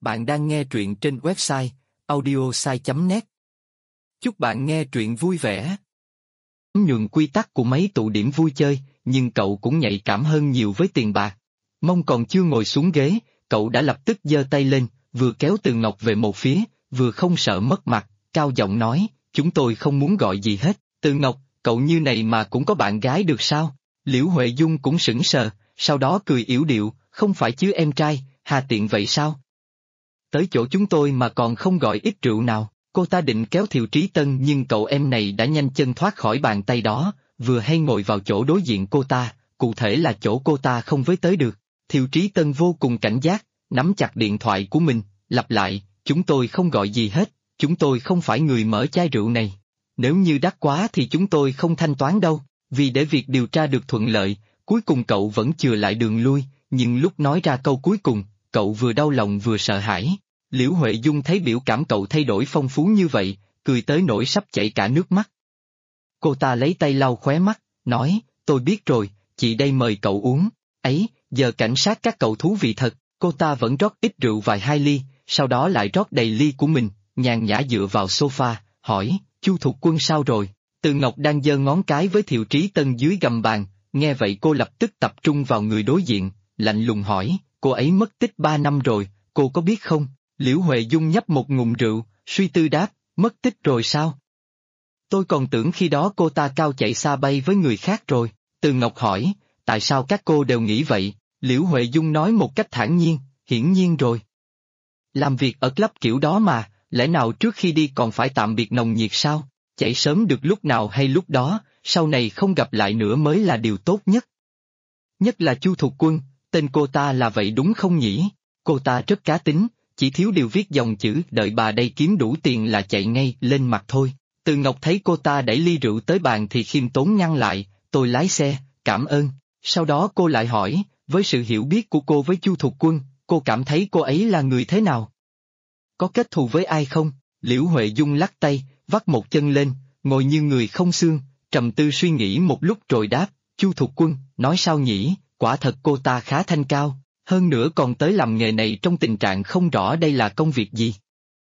Bạn đang nghe truyện trên website audiosai.net. Chúc bạn nghe truyện vui vẻ. Nhường quy tắc của mấy tụ điểm vui chơi, nhưng cậu cũng nhạy cảm hơn nhiều với tiền bạc. Mông còn chưa ngồi xuống ghế, cậu đã lập tức giơ tay lên, vừa kéo Từ Ngọc về một phía, vừa không sợ mất mặt, cao giọng nói, chúng tôi không muốn gọi gì hết. Từ Ngọc, cậu như này mà cũng có bạn gái được sao? Liễu Huệ Dung cũng sững sờ, sau đó cười yểu điệu, không phải chứ em trai, hà tiện vậy sao? Tới chỗ chúng tôi mà còn không gọi ít rượu nào. Cô ta định kéo Thiệu Trí Tân nhưng cậu em này đã nhanh chân thoát khỏi bàn tay đó, vừa hay ngồi vào chỗ đối diện cô ta, cụ thể là chỗ cô ta không với tới được. Thiệu Trí Tân vô cùng cảnh giác, nắm chặt điện thoại của mình, lặp lại, chúng tôi không gọi gì hết, chúng tôi không phải người mở chai rượu này. Nếu như đắt quá thì chúng tôi không thanh toán đâu, vì để việc điều tra được thuận lợi, cuối cùng cậu vẫn chừa lại đường lui, nhưng lúc nói ra câu cuối cùng, cậu vừa đau lòng vừa sợ hãi. Liễu Huệ Dung thấy biểu cảm cậu thay đổi phong phú như vậy, cười tới nỗi sắp chảy cả nước mắt. Cô ta lấy tay lau khóe mắt, nói, tôi biết rồi, chị đây mời cậu uống. Ấy, giờ cảnh sát các cậu thú vị thật. Cô ta vẫn rót ít rượu vài hai ly, sau đó lại rót đầy ly của mình, nhàn nhã dựa vào sofa, hỏi, Chu Thục Quân sao rồi? Từ Ngọc đang giơ ngón cái với Thiệu Trí Tân dưới gầm bàn, nghe vậy cô lập tức tập trung vào người đối diện, lạnh lùng hỏi, cô ấy mất tích 3 năm rồi, cô có biết không? Liễu Huệ Dung nhấp một ngụm rượu, suy tư đáp, mất tích rồi sao? Tôi còn tưởng khi đó cô ta cao chạy xa bay với người khác rồi. Từ Ngọc hỏi, tại sao các cô đều nghĩ vậy? Liễu Huệ Dung nói một cách thản nhiên, hiển nhiên rồi. Làm việc ở club kiểu đó mà, lẽ nào trước khi đi còn phải tạm biệt nồng nhiệt sao? Chạy sớm được lúc nào hay lúc đó, sau này không gặp lại nữa mới là điều tốt nhất. Nhất là Chu Thục Quân, tên cô ta là vậy đúng không nhỉ? Cô ta rất cá tính. Chỉ thiếu điều viết dòng chữ đợi bà đây kiếm đủ tiền là chạy ngay lên mặt thôi. Từ Ngọc thấy cô ta đẩy ly rượu tới bàn thì khiêm tốn ngăn lại, tôi lái xe, cảm ơn. Sau đó cô lại hỏi, với sự hiểu biết của cô với Chu Thục Quân, cô cảm thấy cô ấy là người thế nào? Có kết thù với ai không? Liễu Huệ Dung lắc tay, vắt một chân lên, ngồi như người không xương, trầm tư suy nghĩ một lúc rồi đáp, Chu Thục Quân, nói sao nhỉ, quả thật cô ta khá thanh cao. Hơn nữa còn tới làm nghề này trong tình trạng không rõ đây là công việc gì.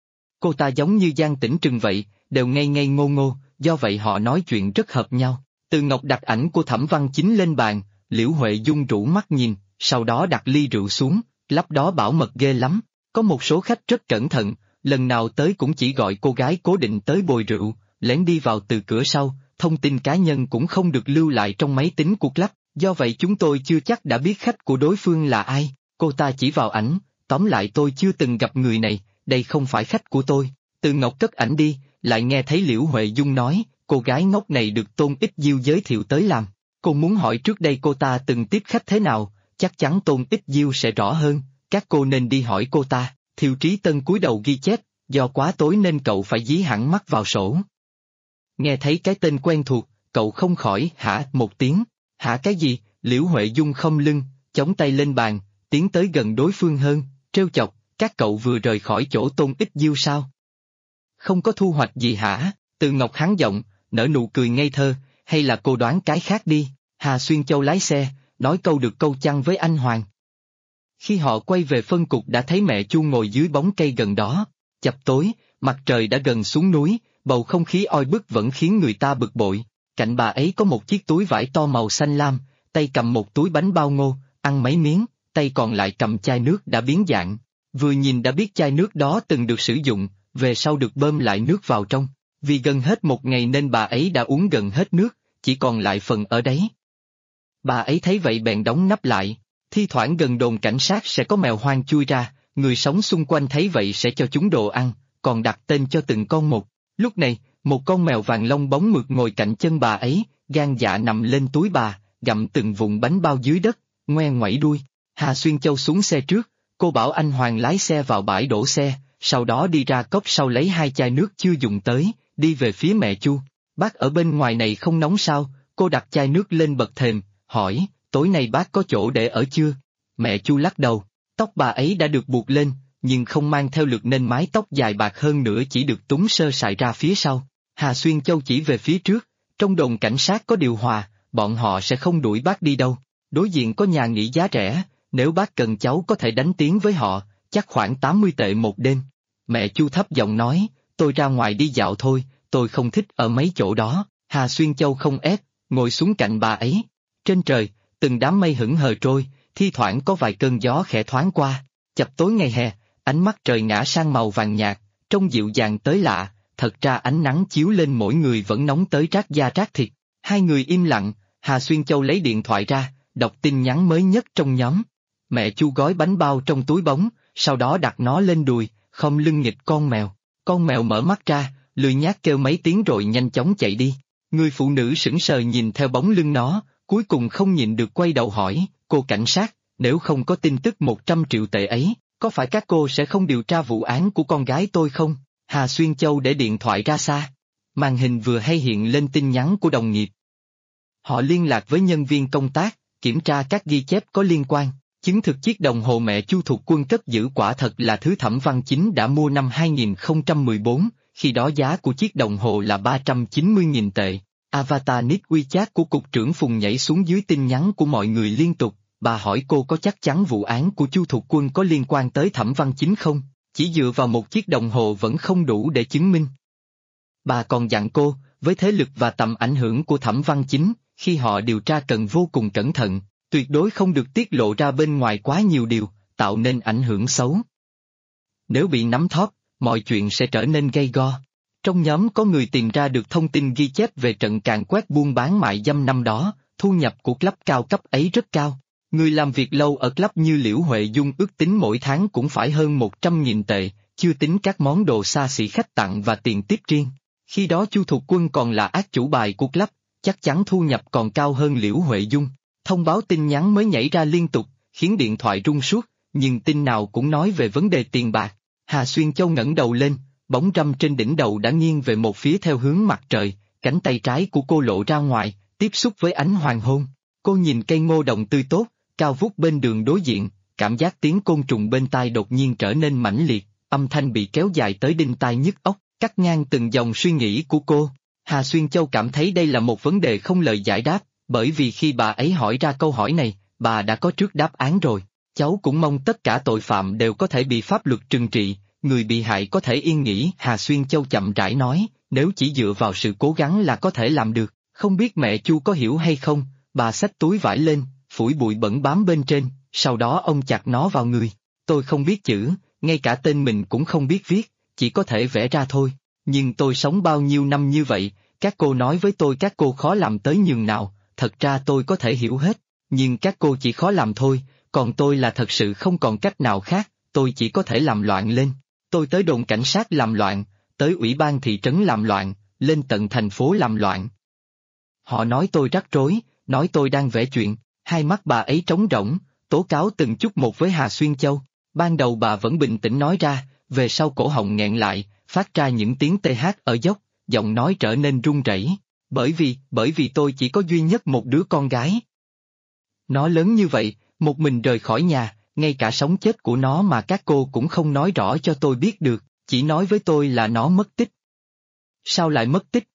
Cô ta giống như Giang Tĩnh Trừng vậy, đều ngây ngây ngô ngô, do vậy họ nói chuyện rất hợp nhau. Từ Ngọc đặt ảnh của Thẩm Văn Chính lên bàn, Liễu Huệ Dung rũ mắt nhìn, sau đó đặt ly rượu xuống, lắp đó bảo mật ghê lắm. Có một số khách rất cẩn thận, lần nào tới cũng chỉ gọi cô gái cố định tới bồi rượu, lén đi vào từ cửa sau, thông tin cá nhân cũng không được lưu lại trong máy tính của club. Do vậy chúng tôi chưa chắc đã biết khách của đối phương là ai. Cô ta chỉ vào ảnh, tóm lại tôi chưa từng gặp người này, đây không phải khách của tôi. Từ Ngọc cất ảnh đi, lại nghe thấy Liễu Huệ Dung nói, cô gái ngốc này được Tôn Ích Diêu giới thiệu tới làm. Cô muốn hỏi trước đây cô ta từng tiếp khách thế nào, chắc chắn Tôn Ích Diêu sẽ rõ hơn, các cô nên đi hỏi cô ta. Thiệu Trí Tân cúi đầu ghi chép, do quá tối nên cậu phải dí hẳn mắt vào sổ. Nghe thấy cái tên quen thuộc, cậu không khỏi hả một tiếng. Hả cái gì? Liễu Huệ Dung khom lưng, chống tay lên bàn, tiến tới gần đối phương hơn, trêu chọc, các cậu vừa rời khỏi chỗ Tôn Ích Diêu sao? Không có thu hoạch gì hả? Từ Ngọc hắn giọng, nở nụ cười ngây thơ, hay là cô đoán cái khác đi? Hà Xuyên Châu lái xe, nói câu được câu chăng với anh Hoàng. Khi họ quay về phân cục đã thấy mẹ Chu ngồi dưới bóng cây gần đó, chập tối, mặt trời đã gần xuống núi, bầu không khí oi bức vẫn khiến người ta bực bội. Cạnh bà ấy có một chiếc túi vải to màu xanh lam, tay cầm một túi bánh bao ngô, ăn mấy miếng, tay còn lại cầm chai nước đã biến dạng. Vừa nhìn đã biết chai nước đó từng được sử dụng, về sau được bơm lại nước vào trong. Vì gần hết một ngày nên bà ấy đã uống gần hết nước, chỉ còn lại phần ở đấy. Bà ấy thấy vậy bèn đóng nắp lại, thi thoảng gần đồn cảnh sát sẽ có mèo hoang chui ra, người sống xung quanh thấy vậy sẽ cho chúng đồ ăn, còn đặt tên cho từng con một. Lúc này, một con mèo vàng lông bóng mượt ngồi cạnh chân bà ấy, gan dạ nằm lên túi bà, gặm từng vụn bánh bao dưới đất, ngoe ngoẩy đuôi. Hà Xuyên Châu xuống xe trước, cô bảo anh Hoàng lái xe vào bãi đổ xe, sau đó đi ra cốc sau lấy 2 chai nước chưa dùng tới, đi về phía mẹ Chu. Bác ở bên ngoài này không nóng sao? Cô đặt chai nước lên bậc thềm, hỏi, tối nay bác có chỗ để ở chưa? Mẹ Chu lắc đầu, tóc bà ấy đã được buộc lên, nhưng không mang theo lược nên mái tóc dài bạc hơn nữa chỉ được túng sơ sài ra phía sau. Hà Xuyên Châu chỉ về phía trước, trong đồn cảnh sát có điều hòa, bọn họ sẽ không đuổi bác đi đâu. Đối diện có nhà nghỉ giá rẻ, nếu bác cần cháu có thể đánh tiếng với họ, chắc khoảng 80 tệ một đêm. Mẹ Chu thấp giọng nói, tôi ra ngoài đi dạo thôi, tôi không thích ở mấy chỗ đó. Hà Xuyên Châu không ép, ngồi xuống cạnh bà ấy. Trên trời, từng đám mây hững hờ trôi, thi thoảng có vài cơn gió khẽ thoáng qua. Chập tối ngày hè, ánh mắt trời ngã sang màu vàng nhạt, trông dịu dàng tới lạ, thật ra ánh nắng chiếu lên mỗi người vẫn nóng tới rát da rát thịt. Hai người im lặng, Hà Xuyên Châu lấy điện thoại ra, đọc tin nhắn mới nhất trong nhóm. Mẹ Chu gói bánh bao trong túi bóng, sau đó đặt nó lên đùi, khom lưng nghịch con mèo. Con mèo mở mắt ra, lười nhác kêu mấy tiếng rồi nhanh chóng chạy đi. Người phụ nữ sững sờ nhìn theo bóng lưng nó, cuối cùng không nhịn được quay đầu hỏi, cô cảnh sát, nếu không có tin tức 100 triệu tệ ấy, có phải các cô sẽ không điều tra vụ án của con gái tôi không? Hà Xuyên Châu để điện thoại ra xa. Màn hình vừa hay hiện lên tin nhắn của đồng nghiệp. Họ liên lạc với nhân viên công tác, kiểm tra các ghi chép có liên quan, chứng thực chiếc đồng hồ mẹ Chu Thục Quân cất giữ quả thật là thứ Thẩm Văn Chính đã mua năm 2014, khi đó giá của chiếc đồng hồ là 390.000 tệ. Avatar nick WeChat của cục trưởng Phùng nhảy xuống dưới tin nhắn của mọi người liên tục, bà hỏi cô có chắc chắn vụ án của Chu Thục Quân có liên quan tới Thẩm Văn Chính không? Chỉ dựa vào một chiếc đồng hồ vẫn không đủ để chứng minh. Bà còn dặn cô, với thế lực và tầm ảnh hưởng của Thẩm Văn Chính, khi họ điều tra cần vô cùng cẩn thận, tuyệt đối không được tiết lộ ra bên ngoài quá nhiều điều, tạo nên ảnh hưởng xấu. Nếu bị nắm thóp, mọi chuyện sẽ trở nên gay go. Trong nhóm có người tìm ra được thông tin ghi chép về trận càn quét buôn bán mại dâm năm đó, thu nhập của club cao cấp ấy rất cao. Người làm việc lâu ở club như Liễu Huệ Dung ước tính mỗi tháng cũng phải hơn 100.000 tệ, chưa tính các món đồ xa xỉ khách tặng và tiền tiếp riêng. Khi đó Chu Thục Quân còn là ác chủ bài của club, chắc chắn thu nhập còn cao hơn Liễu Huệ Dung. Thông báo tin nhắn mới nhảy ra liên tục, khiến điện thoại rung suốt, nhưng tin nào cũng nói về vấn đề tiền bạc. Hà Xuyên Châu ngẩng đầu lên, bóng râm trên đỉnh đầu đã nghiêng về một phía theo hướng mặt trời, cánh tay trái của cô lộ ra ngoài, tiếp xúc với ánh hoàng hôn. Cô nhìn cây ngô đồng tươi tốt, cao vút bên đường đối diện, cảm giác tiếng côn trùng bên tai đột nhiên trở nên mãnh liệt, âm thanh bị kéo dài tới đinh tai nhức óc, cắt ngang từng dòng suy nghĩ của cô. Hà Xuyên Châu cảm thấy đây là một vấn đề không lời giải đáp, bởi vì khi bà ấy hỏi ra câu hỏi này, bà đã có trước đáp án rồi. Cháu cũng mong tất cả tội phạm đều có thể bị pháp luật trừng trị, người bị hại có thể yên nghỉ. Hà Xuyên Châu chậm rãi nói, nếu chỉ dựa vào sự cố gắng là có thể làm được, không biết mẹ Chu có hiểu hay không. Bà xách túi vải lên, phủi bụi bẩn bám bên trên, sau đó ông chặt nó vào người. Tôi không biết chữ, ngay cả tên mình cũng không biết viết, chỉ có thể vẽ ra thôi. Nhưng tôi sống bao nhiêu năm như vậy, các cô nói với tôi các cô khó làm tới nhường nào, thật ra tôi có thể hiểu hết, nhưng các cô chỉ khó làm thôi, còn tôi là thật sự không còn cách nào khác, tôi chỉ có thể làm loạn lên. Tôi tới đồn cảnh sát làm loạn, tới ủy ban thị trấn làm loạn, lên tận thành phố làm loạn. Họ nói tôi rắc rối, nói tôi đang vẽ chuyện. Hai mắt bà ấy trống rỗng, tố cáo từng chút một với Hà Xuyên Châu. Ban đầu bà vẫn bình tĩnh nói ra, về sau cổ họng nghẹn lại, phát ra những tiếng TH ở dốc, giọng nói trở nên run rẩy. Bởi vì tôi chỉ có duy nhất một đứa con gái. Nó lớn như vậy, một mình rời khỏi nhà, ngay cả sống chết của nó mà các cô cũng không nói rõ cho tôi biết được, chỉ nói với tôi là nó mất tích. Sao lại mất tích?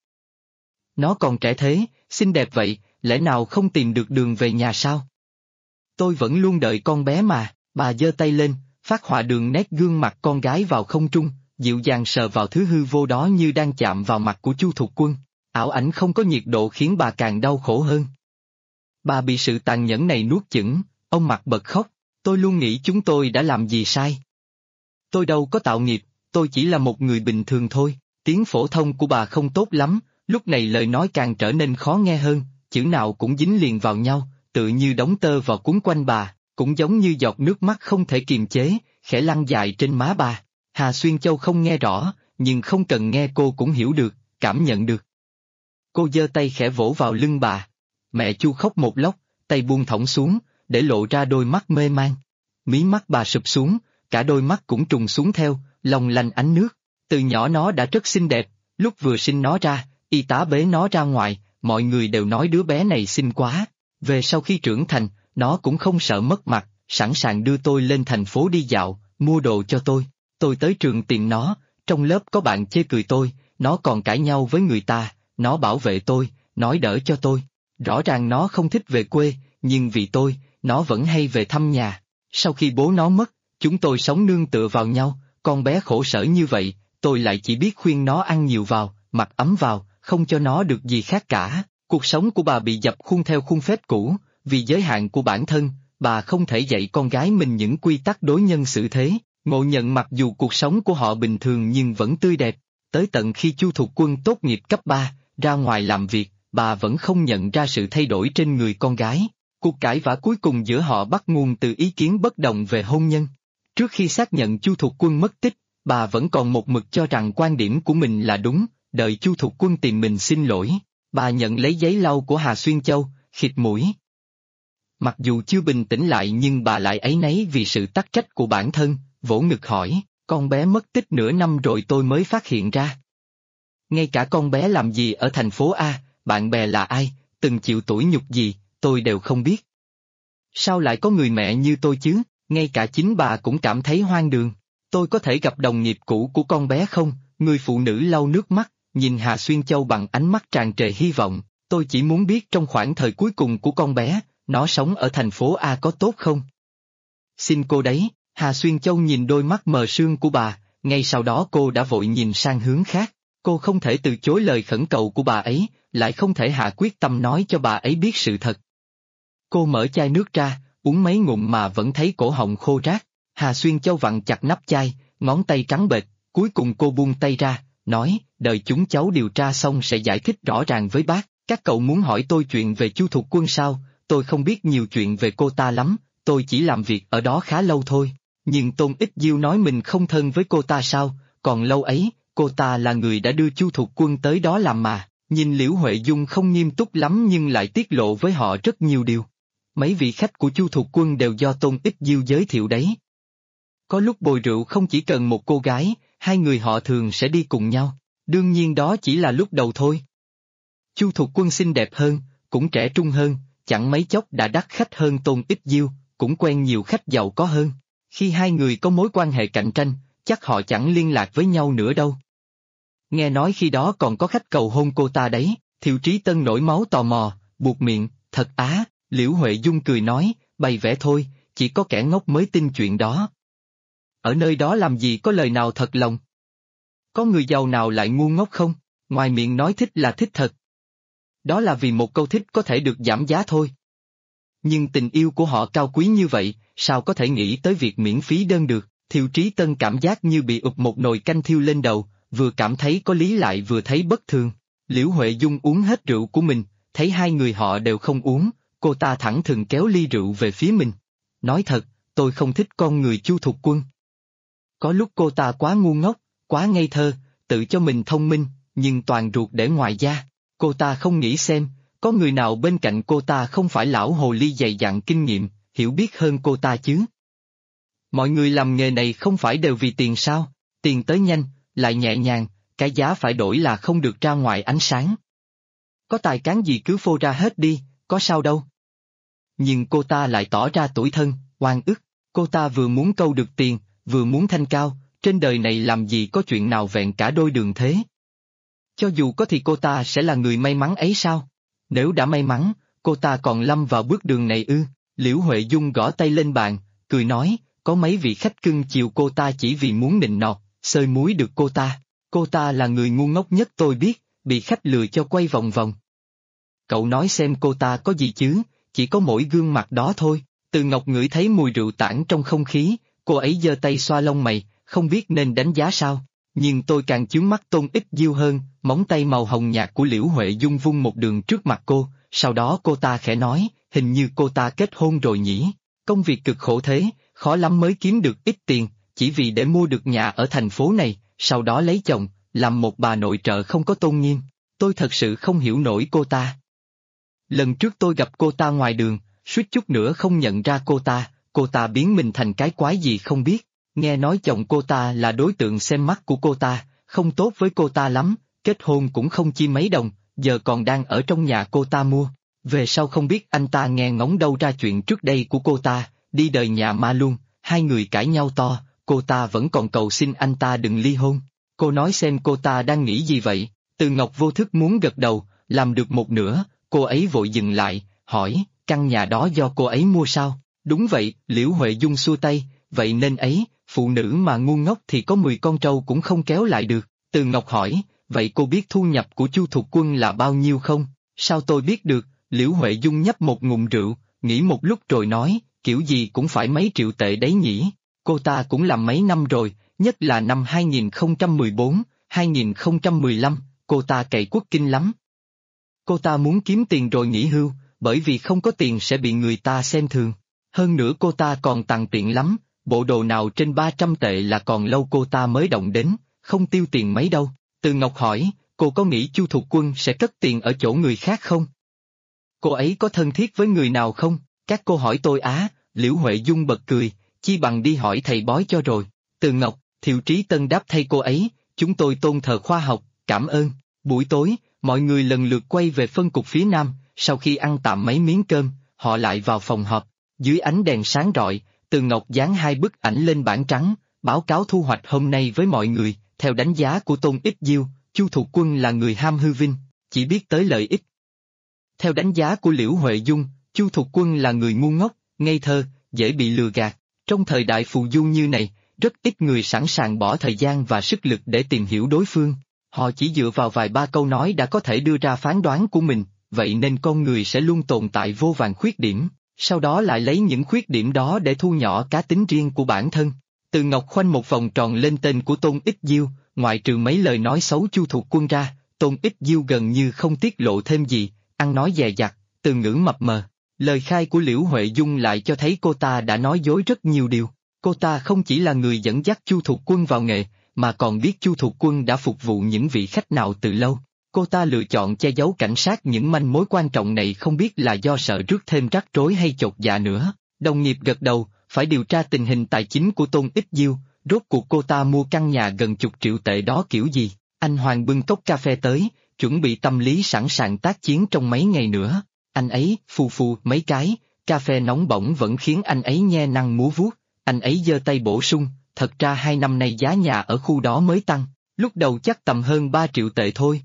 Nó còn trẻ thế, xinh đẹp vậy, lẽ nào không tìm được đường về nhà sao? Tôi vẫn luôn đợi con bé mà. Bà giơ tay lên, phát họa đường nét gương mặt con gái vào không trung, dịu dàng sờ vào thứ hư vô đó như đang chạm vào mặt của Chu Thục Quân. Ảo ảnh không có nhiệt độ khiến bà càng đau khổ hơn. Bà bị sự tàn nhẫn này nuốt chửng, ông Mặt bật khóc. Tôi luôn nghĩ chúng tôi đã làm gì sai. Tôi đâu có tạo nghiệp, tôi chỉ là một người bình thường thôi. Tiếng phổ thông của bà không tốt lắm, lúc này lời nói càng trở nên khó nghe hơn, chữ nào cũng dính liền vào nhau, tự như đống tơ vào cuốn quanh bà, cũng giống như giọt nước mắt không thể kiềm chế, khẽ lăn dài trên má bà. Hà Xuyên Châu không nghe rõ, nhưng không cần nghe cô cũng hiểu được, cảm nhận được. Cô giơ tay khẽ vỗ vào lưng bà. Mẹ Chu khóc một lóc, tay buông thõng xuống, để lộ ra đôi mắt mê man. Mí mắt bà sụp xuống, cả đôi mắt cũng trùng xuống theo, long lanh ánh nước. Từ nhỏ nó đã rất xinh đẹp, lúc vừa sinh nó ra, y tá bế nó ra ngoài, mọi người đều nói đứa bé này xinh quá. Về sau khi trưởng thành, nó cũng không sợ mất mặt, sẵn sàng đưa tôi lên thành phố đi dạo, mua đồ cho tôi. Tôi tới trường tìm nó, trong lớp có bạn chê cười tôi, nó còn cãi nhau với người ta, nó bảo vệ tôi, nói đỡ cho tôi. Rõ ràng nó không thích về quê, nhưng vì tôi, nó vẫn hay về thăm nhà. Sau khi bố nó mất, Chúng tôi sống nương tựa vào nhau, con bé khổ sở như vậy, tôi lại chỉ biết khuyên nó ăn nhiều vào, mặc ấm vào, không cho nó được gì khác cả. Cuộc sống của bà bị dập khuôn theo khuôn phép cũ, vì giới hạn của bản thân, bà không thể dạy con gái mình những quy tắc đối nhân xử thế. Ngộ nhận mặc dù cuộc sống của họ bình thường nhưng vẫn tươi đẹp, tới tận khi Chu Thục Quân tốt nghiệp cấp 3, ra ngoài làm việc, bà vẫn không nhận ra sự thay đổi trên người con gái. Cuộc cãi vã cuối cùng giữa họ bắt nguồn từ ý kiến bất đồng về hôn nhân. Trước khi xác nhận Chu Thục Quân mất tích, bà vẫn còn một mực cho rằng quan điểm của mình là đúng, đợi Chu Thục Quân tìm mình xin lỗi, bà nhận lấy giấy lau của Hà Xuyên Châu, khịt mũi. Mặc dù chưa bình tĩnh lại nhưng bà lại áy náy vì sự tắc trách của bản thân, vỗ ngực hỏi, con bé mất tích nửa năm rồi tôi mới phát hiện ra. Ngay cả con bé làm gì ở thành phố A, bạn bè là ai, từng chịu tủi nhục gì, tôi đều không biết. Sao lại có người mẹ như tôi chứ, ngay cả chính bà cũng cảm thấy hoang đường. Tôi có thể gặp đồng nghiệp cũ của con bé không? Người phụ nữ lau nước mắt, nhìn Hà Xuyên Châu bằng ánh mắt tràn trề hy vọng. Tôi chỉ muốn biết trong khoảng thời cuối cùng của con bé, nó sống ở thành phố A có tốt không? Xin cô đấy, Hà Xuyên Châu nhìn đôi mắt mờ sương của bà, ngay sau đó cô đã vội nhìn sang hướng khác. Cô không thể từ chối lời khẩn cầu của bà ấy, lại không thể hạ quyết tâm nói cho bà ấy biết sự thật. Cô mở chai nước ra, uống mấy ngụm mà vẫn thấy cổ họng khô rát. Hà Xuyên Châu vặn chặt nắp chai, ngón tay trắng bệch, cuối cùng cô buông tay ra, nói, đợi chúng cháu điều tra xong sẽ giải thích rõ ràng với bác. Các cậu muốn hỏi tôi chuyện về Chu Thục Quân sao? Tôi không biết nhiều chuyện về cô ta lắm, tôi chỉ làm việc ở đó khá lâu thôi. Nhưng Tôn Ích Diêu nói mình không thân với cô ta sao, còn lâu ấy, cô ta là người đã đưa Chu Thục Quân tới đó làm mà. Nhìn Liễu Huệ Dung không nghiêm túc lắm nhưng lại tiết lộ với họ rất nhiều điều. Mấy vị khách của Chu Thục Quân đều do Tôn Ích Diêu giới thiệu đấy. Có lúc bồi rượu không chỉ cần một cô gái, hai người họ thường sẽ đi cùng nhau, đương nhiên đó chỉ là lúc đầu thôi. Chu Thục Quân xinh đẹp hơn, cũng trẻ trung hơn, chẳng mấy chốc đã đắt khách hơn Tôn Ích Diêu, cũng quen nhiều khách giàu có hơn. Khi hai người có mối quan hệ cạnh tranh, chắc họ chẳng liên lạc với nhau nữa đâu. Nghe nói khi đó còn có khách cầu hôn cô ta đấy, Thiệu Trí Tân nổi máu tò mò, buột miệng, thật á, Liễu Huệ Dung cười nói, bày vẽ thôi, chỉ có kẻ ngốc mới tin chuyện đó. Ở nơi đó làm gì có lời nào thật lòng? Có người giàu nào lại ngu ngốc không? Ngoài miệng nói thích là thích thật. Đó là vì một câu thích có thể được giảm giá thôi. Nhưng tình yêu của họ cao quý như vậy, sao có thể nghĩ tới việc miễn phí đơn được? Thiệu Trí Tân cảm giác như bị ụp một nồi canh thiêu lên đầu, vừa cảm thấy có lý lại vừa thấy bất thường. Liễu Huệ Dung uống hết rượu của mình, thấy hai người họ đều không uống, cô ta thẳng thừng kéo ly rượu về phía mình. Nói thật, tôi không thích con người Chu Thục Quân. Có lúc cô ta quá ngu ngốc, quá ngây thơ, tự cho mình thông minh, nhưng toàn ruột để ngoài da. Cô ta không nghĩ xem, có người nào bên cạnh cô ta không phải lão hồ ly dày dặn kinh nghiệm, hiểu biết hơn cô ta chứ? Mọi người làm nghề này không phải đều vì tiền sao? Tiền tới nhanh, lại nhẹ nhàng, cái giá phải đổi là không được ra ngoài ánh sáng. Có tài cán gì cứ phô ra hết đi, có sao đâu. Nhưng cô ta lại tỏ ra tủi thân, oan ức, cô ta vừa muốn câu được tiền, vừa muốn thanh cao, trên đời này làm gì có chuyện nào vẹn cả đôi đường thế. Cho dù có thì cô ta sẽ là người may mắn ấy sao? Nếu đã may mắn, cô ta còn lâm vào bước đường này ư? Liễu Huệ Dung gõ tay lên bàn, cười nói, có mấy vị khách cưng chiều cô ta chỉ vì muốn nịnh nọt, xơi muối được cô ta. Cô ta là người ngu ngốc nhất tôi biết, bị khách lừa cho quay vòng vòng. Cậu nói xem cô ta có gì chứ, chỉ có mỗi gương mặt đó thôi. Từ Ngọc ngửi thấy mùi rượu tản trong không khí, cô ấy giơ tay xoa lông mày, không biết nên đánh giá sao. Nhưng tôi càng chướng mắt Tôn Ích Diêu hơn, móng tay màu hồng nhạt của Liễu Huệ Dung vung một đường trước mặt cô, sau đó cô ta khẽ nói, hình như cô ta kết hôn rồi nhỉ. Công việc cực khổ thế, khó lắm mới kiếm được ít tiền, chỉ vì để mua được nhà ở thành phố này, sau đó lấy chồng, làm một bà nội trợ không có tôn nghiêm. Tôi thật sự không hiểu nổi cô ta. Lần trước tôi gặp cô ta ngoài đường, suýt chút nữa không nhận ra cô ta biến mình thành cái quái gì không biết. Nghe nói chồng cô ta là đối tượng xem mắt của cô ta, không tốt với cô ta lắm, kết hôn cũng không chi mấy đồng, giờ còn đang ở trong nhà cô ta mua. Về sau không biết anh ta nghe ngóng đâu ra chuyện trước đây của cô ta, đi đời nhà ma luôn, hai người cãi nhau to, cô ta vẫn còn cầu xin anh ta đừng ly hôn. Cô nói xem cô ta đang nghĩ gì vậy? Từ Ngọc vô thức muốn gật đầu, làm được một nửa, cô ấy vội dừng lại, hỏi, căn nhà đó do cô ấy mua sao? Đúng vậy, Liễu Huệ Dung xua tay, vậy nên ấy, phụ nữ mà ngu ngốc thì có 10 con trâu cũng không kéo lại được. Từ Ngọc hỏi, vậy cô biết thu nhập của Chu Thục Quân là bao nhiêu không? Sao tôi biết được? Liễu Huệ Dung nhấp một ngụm rượu, nghĩ một lúc rồi nói, kiểu gì cũng phải mấy triệu tệ đấy nhỉ. Cô ta cũng làm mấy năm rồi, nhất là năm 2014, 2015, cô ta cày quốc kinh lắm. Cô ta muốn kiếm tiền rồi nghỉ hưu, bởi vì không có tiền sẽ bị người ta xem thường. Hơn nữa cô ta còn tằn tiện lắm, bộ đồ nào trên 300 tệ là còn lâu cô ta mới động đến, không tiêu tiền mấy đâu. Từ Ngọc hỏi, cô có nghĩ Chu Thục Quân sẽ cất tiền ở chỗ người khác không? Cô ấy có thân thiết với người nào không? Các cô hỏi tôi á, Liễu Huệ Dung bật cười, chi bằng đi hỏi thầy bói cho rồi. Từ Ngọc, Thiệu Trí Tân đáp thay cô ấy, chúng tôi tôn thờ khoa học, cảm ơn. Buổi tối, mọi người lần lượt quay về phân cục phía nam, sau khi ăn tạm mấy miếng cơm, họ lại vào phòng họp. Dưới ánh đèn sáng rọi, Từ Ngọc dán 2 bức ảnh lên bảng trắng, báo cáo thu hoạch hôm nay với mọi người. Theo đánh giá của Tôn Ích Diêu, Chu Thục Quân là người ham hư vinh, chỉ biết tới lợi ích. Theo đánh giá của Liễu Huệ Dung, Chu Thục Quân là người ngu ngốc, ngây thơ, dễ bị lừa gạt. Trong thời đại phù du như này, rất ít người sẵn sàng bỏ thời gian và sức lực để tìm hiểu đối phương. Họ chỉ dựa vào vài ba câu nói đã có thể đưa ra phán đoán của mình, vậy nên con người sẽ luôn tồn tại vô vàn khuyết điểm, sau đó lại lấy những khuyết điểm đó để thu nhỏ cá tính riêng của bản thân. Từ Ngọc khoanh một vòng tròn lên tên của Tôn Ích Diêu, ngoại trừ mấy lời nói xấu Chu Thục Quân ra, Tôn Ích Diêu gần như không tiết lộ thêm gì, ăn nói dè dặt, từ ngữ mập mờ. Lời khai của Liễu Huệ Dung lại cho thấy cô ta đã nói dối rất nhiều điều. Cô ta không chỉ là người dẫn dắt Chu Thục Quân vào nghề, mà còn biết Chu Thục Quân đã phục vụ những vị khách nào từ lâu. Cô ta lựa chọn che giấu cảnh sát những manh mối quan trọng này không biết là do sợ rước thêm rắc rối hay chột dạ nữa. Đồng nghiệp gật đầu, phải điều tra tình hình tài chính của Tôn Ích Diêu, rốt cuộc cô ta mua căn nhà gần chục triệu tệ đó kiểu gì. Anh Hoàng bưng cốc cà phê tới, chuẩn bị tâm lý sẵn sàng tác chiến trong mấy ngày nữa. Anh ấy, phù phù mấy cái, cà phê nóng bỏng vẫn khiến anh ấy nhe nang múa vuốt. Anh ấy giơ tay bổ sung, thật ra 2 năm nay giá nhà ở khu đó mới tăng, lúc đầu chắc tầm hơn 3 triệu tệ thôi.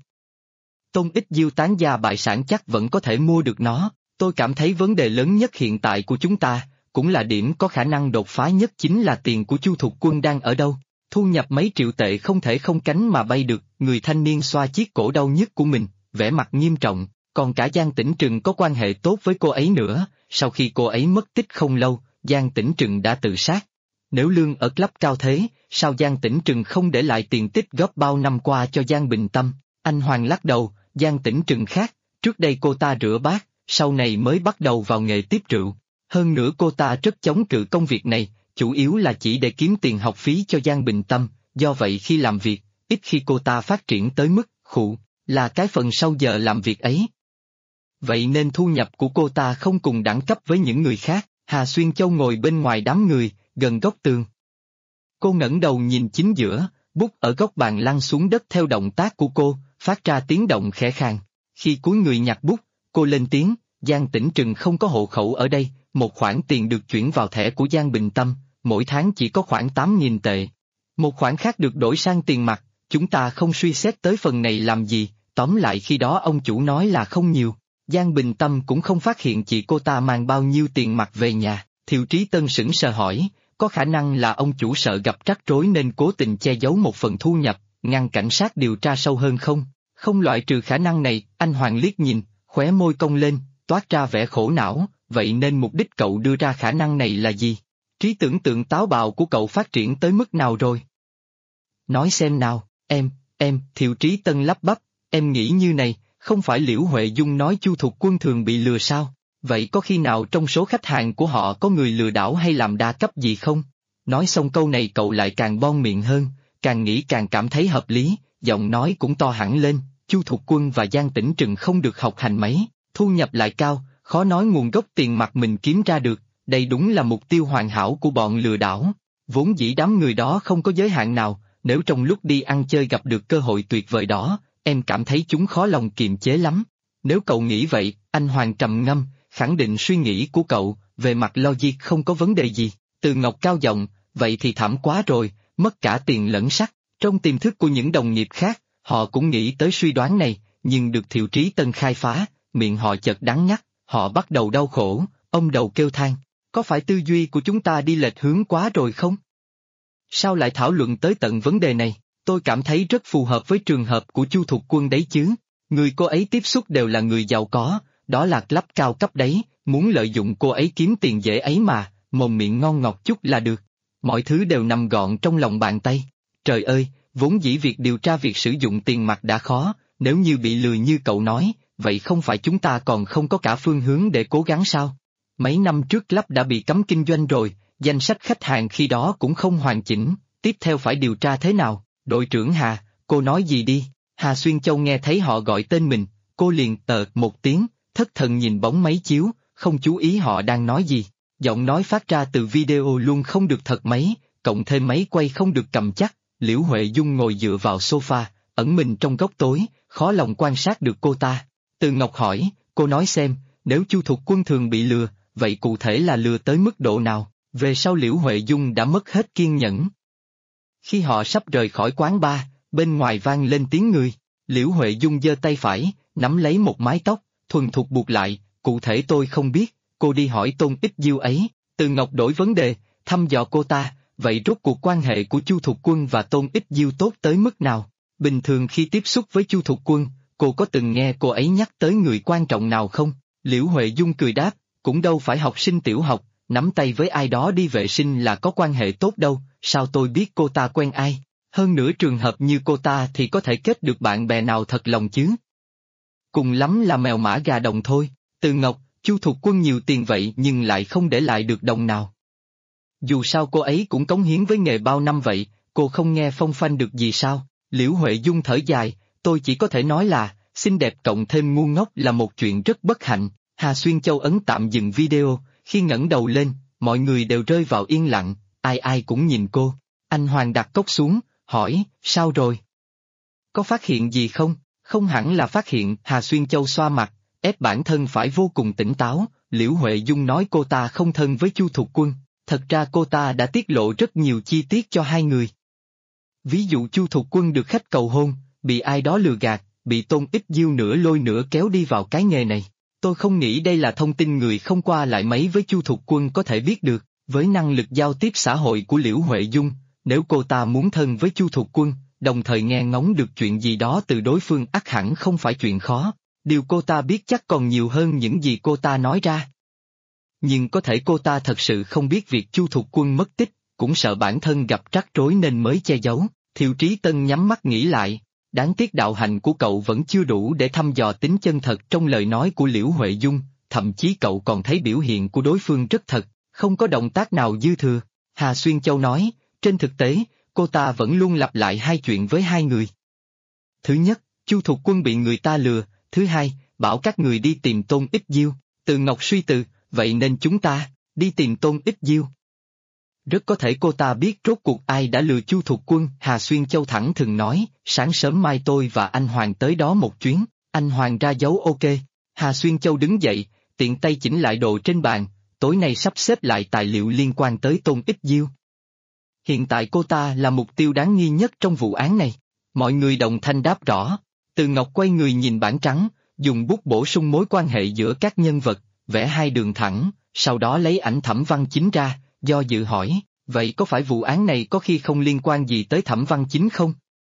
Tôn Ích Diêu tán gia bại sản chắc vẫn có thể mua được nó, tôi cảm thấy vấn đề lớn nhất hiện tại của chúng ta, cũng là điểm có khả năng đột phá nhất chính là tiền của Chu Thục Quân đang ở đâu. Thu nhập mấy triệu tệ không thể không cánh mà bay được, người thanh niên xoa chiếc cổ đau nhức của mình, vẻ mặt nghiêm trọng, còn cả Giang Tĩnh Trừng có quan hệ tốt với cô ấy nữa, sau khi cô ấy mất tích không lâu, Giang Tĩnh Trừng đã tự sát. Nếu lương ở club cao thế, sao Giang Tĩnh Trừng không để lại tiền tích góp bao năm qua cho Giang Bình Tâm? Anh Hoàng lắc đầu, Giang Tĩnh Trừng khác, trước đây cô ta rửa bát, sau này mới bắt đầu vào nghề tiếp rượu. Hơn nữa cô ta rất chống cự công việc này, chủ yếu là chỉ để kiếm tiền học phí cho Giang Bình Tâm, do vậy khi làm việc, ít khi cô ta phát triển tới mức, là cái phần sau giờ làm việc ấy. Vậy nên thu nhập của cô ta không cùng đẳng cấp với những người khác. Hà Xuyên Châu ngồi bên ngoài đám người, gần góc tường. Cô ngẩng đầu nhìn chính giữa, bút ở góc bàn lăn xuống đất theo động tác của cô, phát ra tiếng động khẽ khàng. Khi cúi người nhặt bút, cô lên tiếng, Giang Tĩnh Trừng không có hộ khẩu ở đây, một khoản tiền được chuyển vào thẻ của Giang Bình Tâm, mỗi tháng chỉ có khoảng 8.000 tệ. Một khoản khác được đổi sang tiền mặt, chúng ta không suy xét tới phần này làm gì, tóm lại khi đó ông chủ nói là không nhiều. Giang Bình Tâm cũng không phát hiện chị cô ta mang bao nhiêu tiền mặt về nhà, Thiệu Trí Tân sững sờ hỏi, có khả năng là ông chủ sợ gặp rắc rối nên cố tình che giấu một phần thu nhập, ngăn cảnh sát điều tra sâu hơn không? Không loại trừ khả năng này, anh Hoàng liếc nhìn, khóe môi cong lên, toát ra vẻ khổ não, vậy nên mục đích cậu đưa ra khả năng này là gì? Trí tưởng tượng táo bạo của cậu phát triển tới mức nào rồi? Nói xem nào, Thiệu Trí Tân lắp bắp, em nghĩ như này. Không phải Liễu Huệ Dung nói Chu Thục Quân thường bị lừa sao? Vậy có khi nào trong số khách hàng của họ có người lừa đảo hay làm đa cấp gì không? Nói xong câu này cậu lại càng bon miệng hơn, càng nghĩ càng cảm thấy hợp lý, giọng nói cũng to hẳn lên, Chu Thục Quân và Giang Tĩnh Trừng không được học hành mấy, thu nhập lại cao, khó nói nguồn gốc tiền mặt mình kiếm ra được, đây đúng là mục tiêu hoàn hảo của bọn lừa đảo. Vốn dĩ đám người đó không có giới hạn nào, nếu trong lúc đi ăn chơi gặp được cơ hội tuyệt vời đó, em cảm thấy chúng khó lòng kiềm chế lắm. Nếu cậu nghĩ vậy, anh Hoàng trầm ngâm, khẳng định suy nghĩ của cậu, về mặt logic không có vấn đề gì. Từ Ngọc cao giọng, vậy thì thảm quá rồi, mất cả tiền lẫn sắc. Trong tiềm thức của những đồng nghiệp khác, họ cũng nghĩ tới suy đoán này, nhưng được Thiệu Trí Tân khai phá, miệng họ chợt đắng ngắt, họ bắt đầu đau khổ, ông đầu kêu than. Có phải tư duy của chúng ta đi lệch hướng quá rồi không? Sao lại thảo luận tới tận vấn đề này? Tôi cảm thấy rất phù hợp với trường hợp của Chu Thục Quân đấy chứ. Người cô ấy tiếp xúc đều là người giàu có, đó là lắp cao cấp đấy, muốn lợi dụng cô ấy kiếm tiền dễ ấy mà, mồm miệng ngon ngọt chút là được. Mọi thứ đều nằm gọn trong lòng bàn tay. Trời ơi, vốn dĩ việc điều tra việc sử dụng tiền mặt đã khó, nếu như bị lừa như cậu nói, vậy không phải chúng ta còn không có cả phương hướng để cố gắng sao? Mấy năm trước Lắp đã bị cấm kinh doanh rồi, danh sách khách hàng khi đó cũng không hoàn chỉnh, tiếp theo phải điều tra thế nào? Đội trưởng Hà, cô nói gì đi? Hà Xuyên Châu nghe thấy họ gọi tên mình, cô liền một tiếng, thất thần nhìn bóng máy chiếu, không chú ý họ đang nói gì. Giọng nói phát ra từ video luôn không được thật mấy, cộng thêm máy quay không được cầm chắc. Liễu Huệ Dung ngồi dựa vào sofa, ẩn mình trong góc tối, khó lòng quan sát được cô ta. Từ Ngọc hỏi, cô nói xem, nếu Chu Thục Quân thường bị lừa, vậy cụ thể là lừa tới mức độ nào? Về sau Liễu Huệ Dung đã mất hết kiên nhẫn. Khi họ sắp rời khỏi quán bar, bên ngoài vang lên tiếng người. Liễu Huệ Dung giơ tay phải, nắm lấy một mái tóc, thuần thục buộc lại, cụ thể tôi không biết, cô đi hỏi Tôn Ích Diêu ấy. Từ Ngọc đổi vấn đề, thăm dò cô ta, vậy rốt cuộc quan hệ của Chu Thục Quân và Tôn Ích Diêu tốt tới mức nào? Bình thường khi tiếp xúc với Chu Thục Quân, cô có từng nghe cô ấy nhắc tới người quan trọng nào không? Liễu Huệ Dung cười đáp, cũng đâu phải học sinh tiểu học, nắm tay với ai đó đi vệ sinh là có quan hệ tốt đâu, sao tôi biết cô ta quen ai? Hơn nữa trường hợp như cô ta thì có thể kết được bạn bè nào thật lòng chứ? Cùng lắm là mèo mã gà đồng thôi. Từ Ngọc, Chu Thục Quân nhiều tiền vậy nhưng lại không để lại được đồng nào. Dù sao cô ấy cũng cống hiến với nghề bao năm vậy, cô không nghe phong phanh được gì sao? Liễu Huệ Dung thở dài, tôi chỉ có thể nói là, xinh đẹp cộng thêm ngu ngốc là một chuyện rất bất hạnh. Hà Xuyên Châu ấn tạm dừng video, khi ngẩng đầu lên, mọi người đều rơi vào yên lặng, ai ai cũng nhìn cô. Anh Hoàng đặt cốc xuống, hỏi, sao rồi? Có phát hiện gì không? Không hẳn là phát hiện, Hà Xuyên Châu xoa mặt, ép bản thân phải vô cùng tỉnh táo. Liễu Huệ Dung nói cô ta không thân với Chu Thục Quân, thật ra cô ta đã tiết lộ rất nhiều chi tiết cho hai người. Ví dụ Chu Thục Quân được khách cầu hôn, bị ai đó lừa gạt, bị Tôn Ích Diêu nửa lôi nửa kéo đi vào cái nghề này. Tôi không nghĩ đây là thông tin người không qua lại mấy với Chu Thục Quân có thể biết được, với năng lực giao tiếp xã hội của Liễu Huệ Dung, nếu cô ta muốn thân với Chu Thục Quân, đồng thời nghe ngóng được chuyện gì đó từ đối phương ắt hẳn không phải chuyện khó, điều cô ta biết chắc còn nhiều hơn những gì cô ta nói ra. Nhưng có thể cô ta thật sự không biết việc Chu Thục Quân mất tích, cũng sợ bản thân gặp rắc rối nên mới che giấu. Thiệu Trí Tân nhắm mắt nghĩ lại, đáng tiếc đạo hạnh của cậu vẫn chưa đủ để thăm dò tính chân thật trong lời nói của Liễu Huệ Dung, thậm chí cậu còn thấy biểu hiện của đối phương rất thật, không có động tác nào dư thừa. Hà Xuyên Châu nói, trên thực tế, cô ta vẫn luôn lặp lại hai chuyện với hai người. Thứ nhất, Chu Thục Quân bị người ta lừa, thứ hai, bảo các người đi tìm Tôn Ích Diêu. Từ Ngọc suy tư, vậy nên chúng ta, đi tìm Tôn Ích Diêu. Rất có thể cô ta biết rốt cuộc ai đã lừa Chu Thục Quân. Hà Xuyên Châu thẳng thừng nói, sáng sớm mai tôi và anh Hoàng tới đó một chuyến. Anh Hoàng ra dấu ok. Hà Xuyên Châu đứng dậy, tiện tay chỉnh lại đồ trên bàn, tối nay sắp xếp lại tài liệu liên quan tới Tôn Ích Diêu. Hiện tại cô ta là mục tiêu đáng nghi nhất trong vụ án này. Mọi người đồng thanh đáp rõ. Từ Ngọc quay người nhìn bảng trắng, dùng bút bổ sung mối quan hệ giữa các nhân vật, vẽ hai đường thẳng, sau đó lấy ảnh Thẩm Văn Chính ra, do dự hỏi, vậy có phải vụ án này có khi không liên quan gì tới Thẩm Văn Chính không?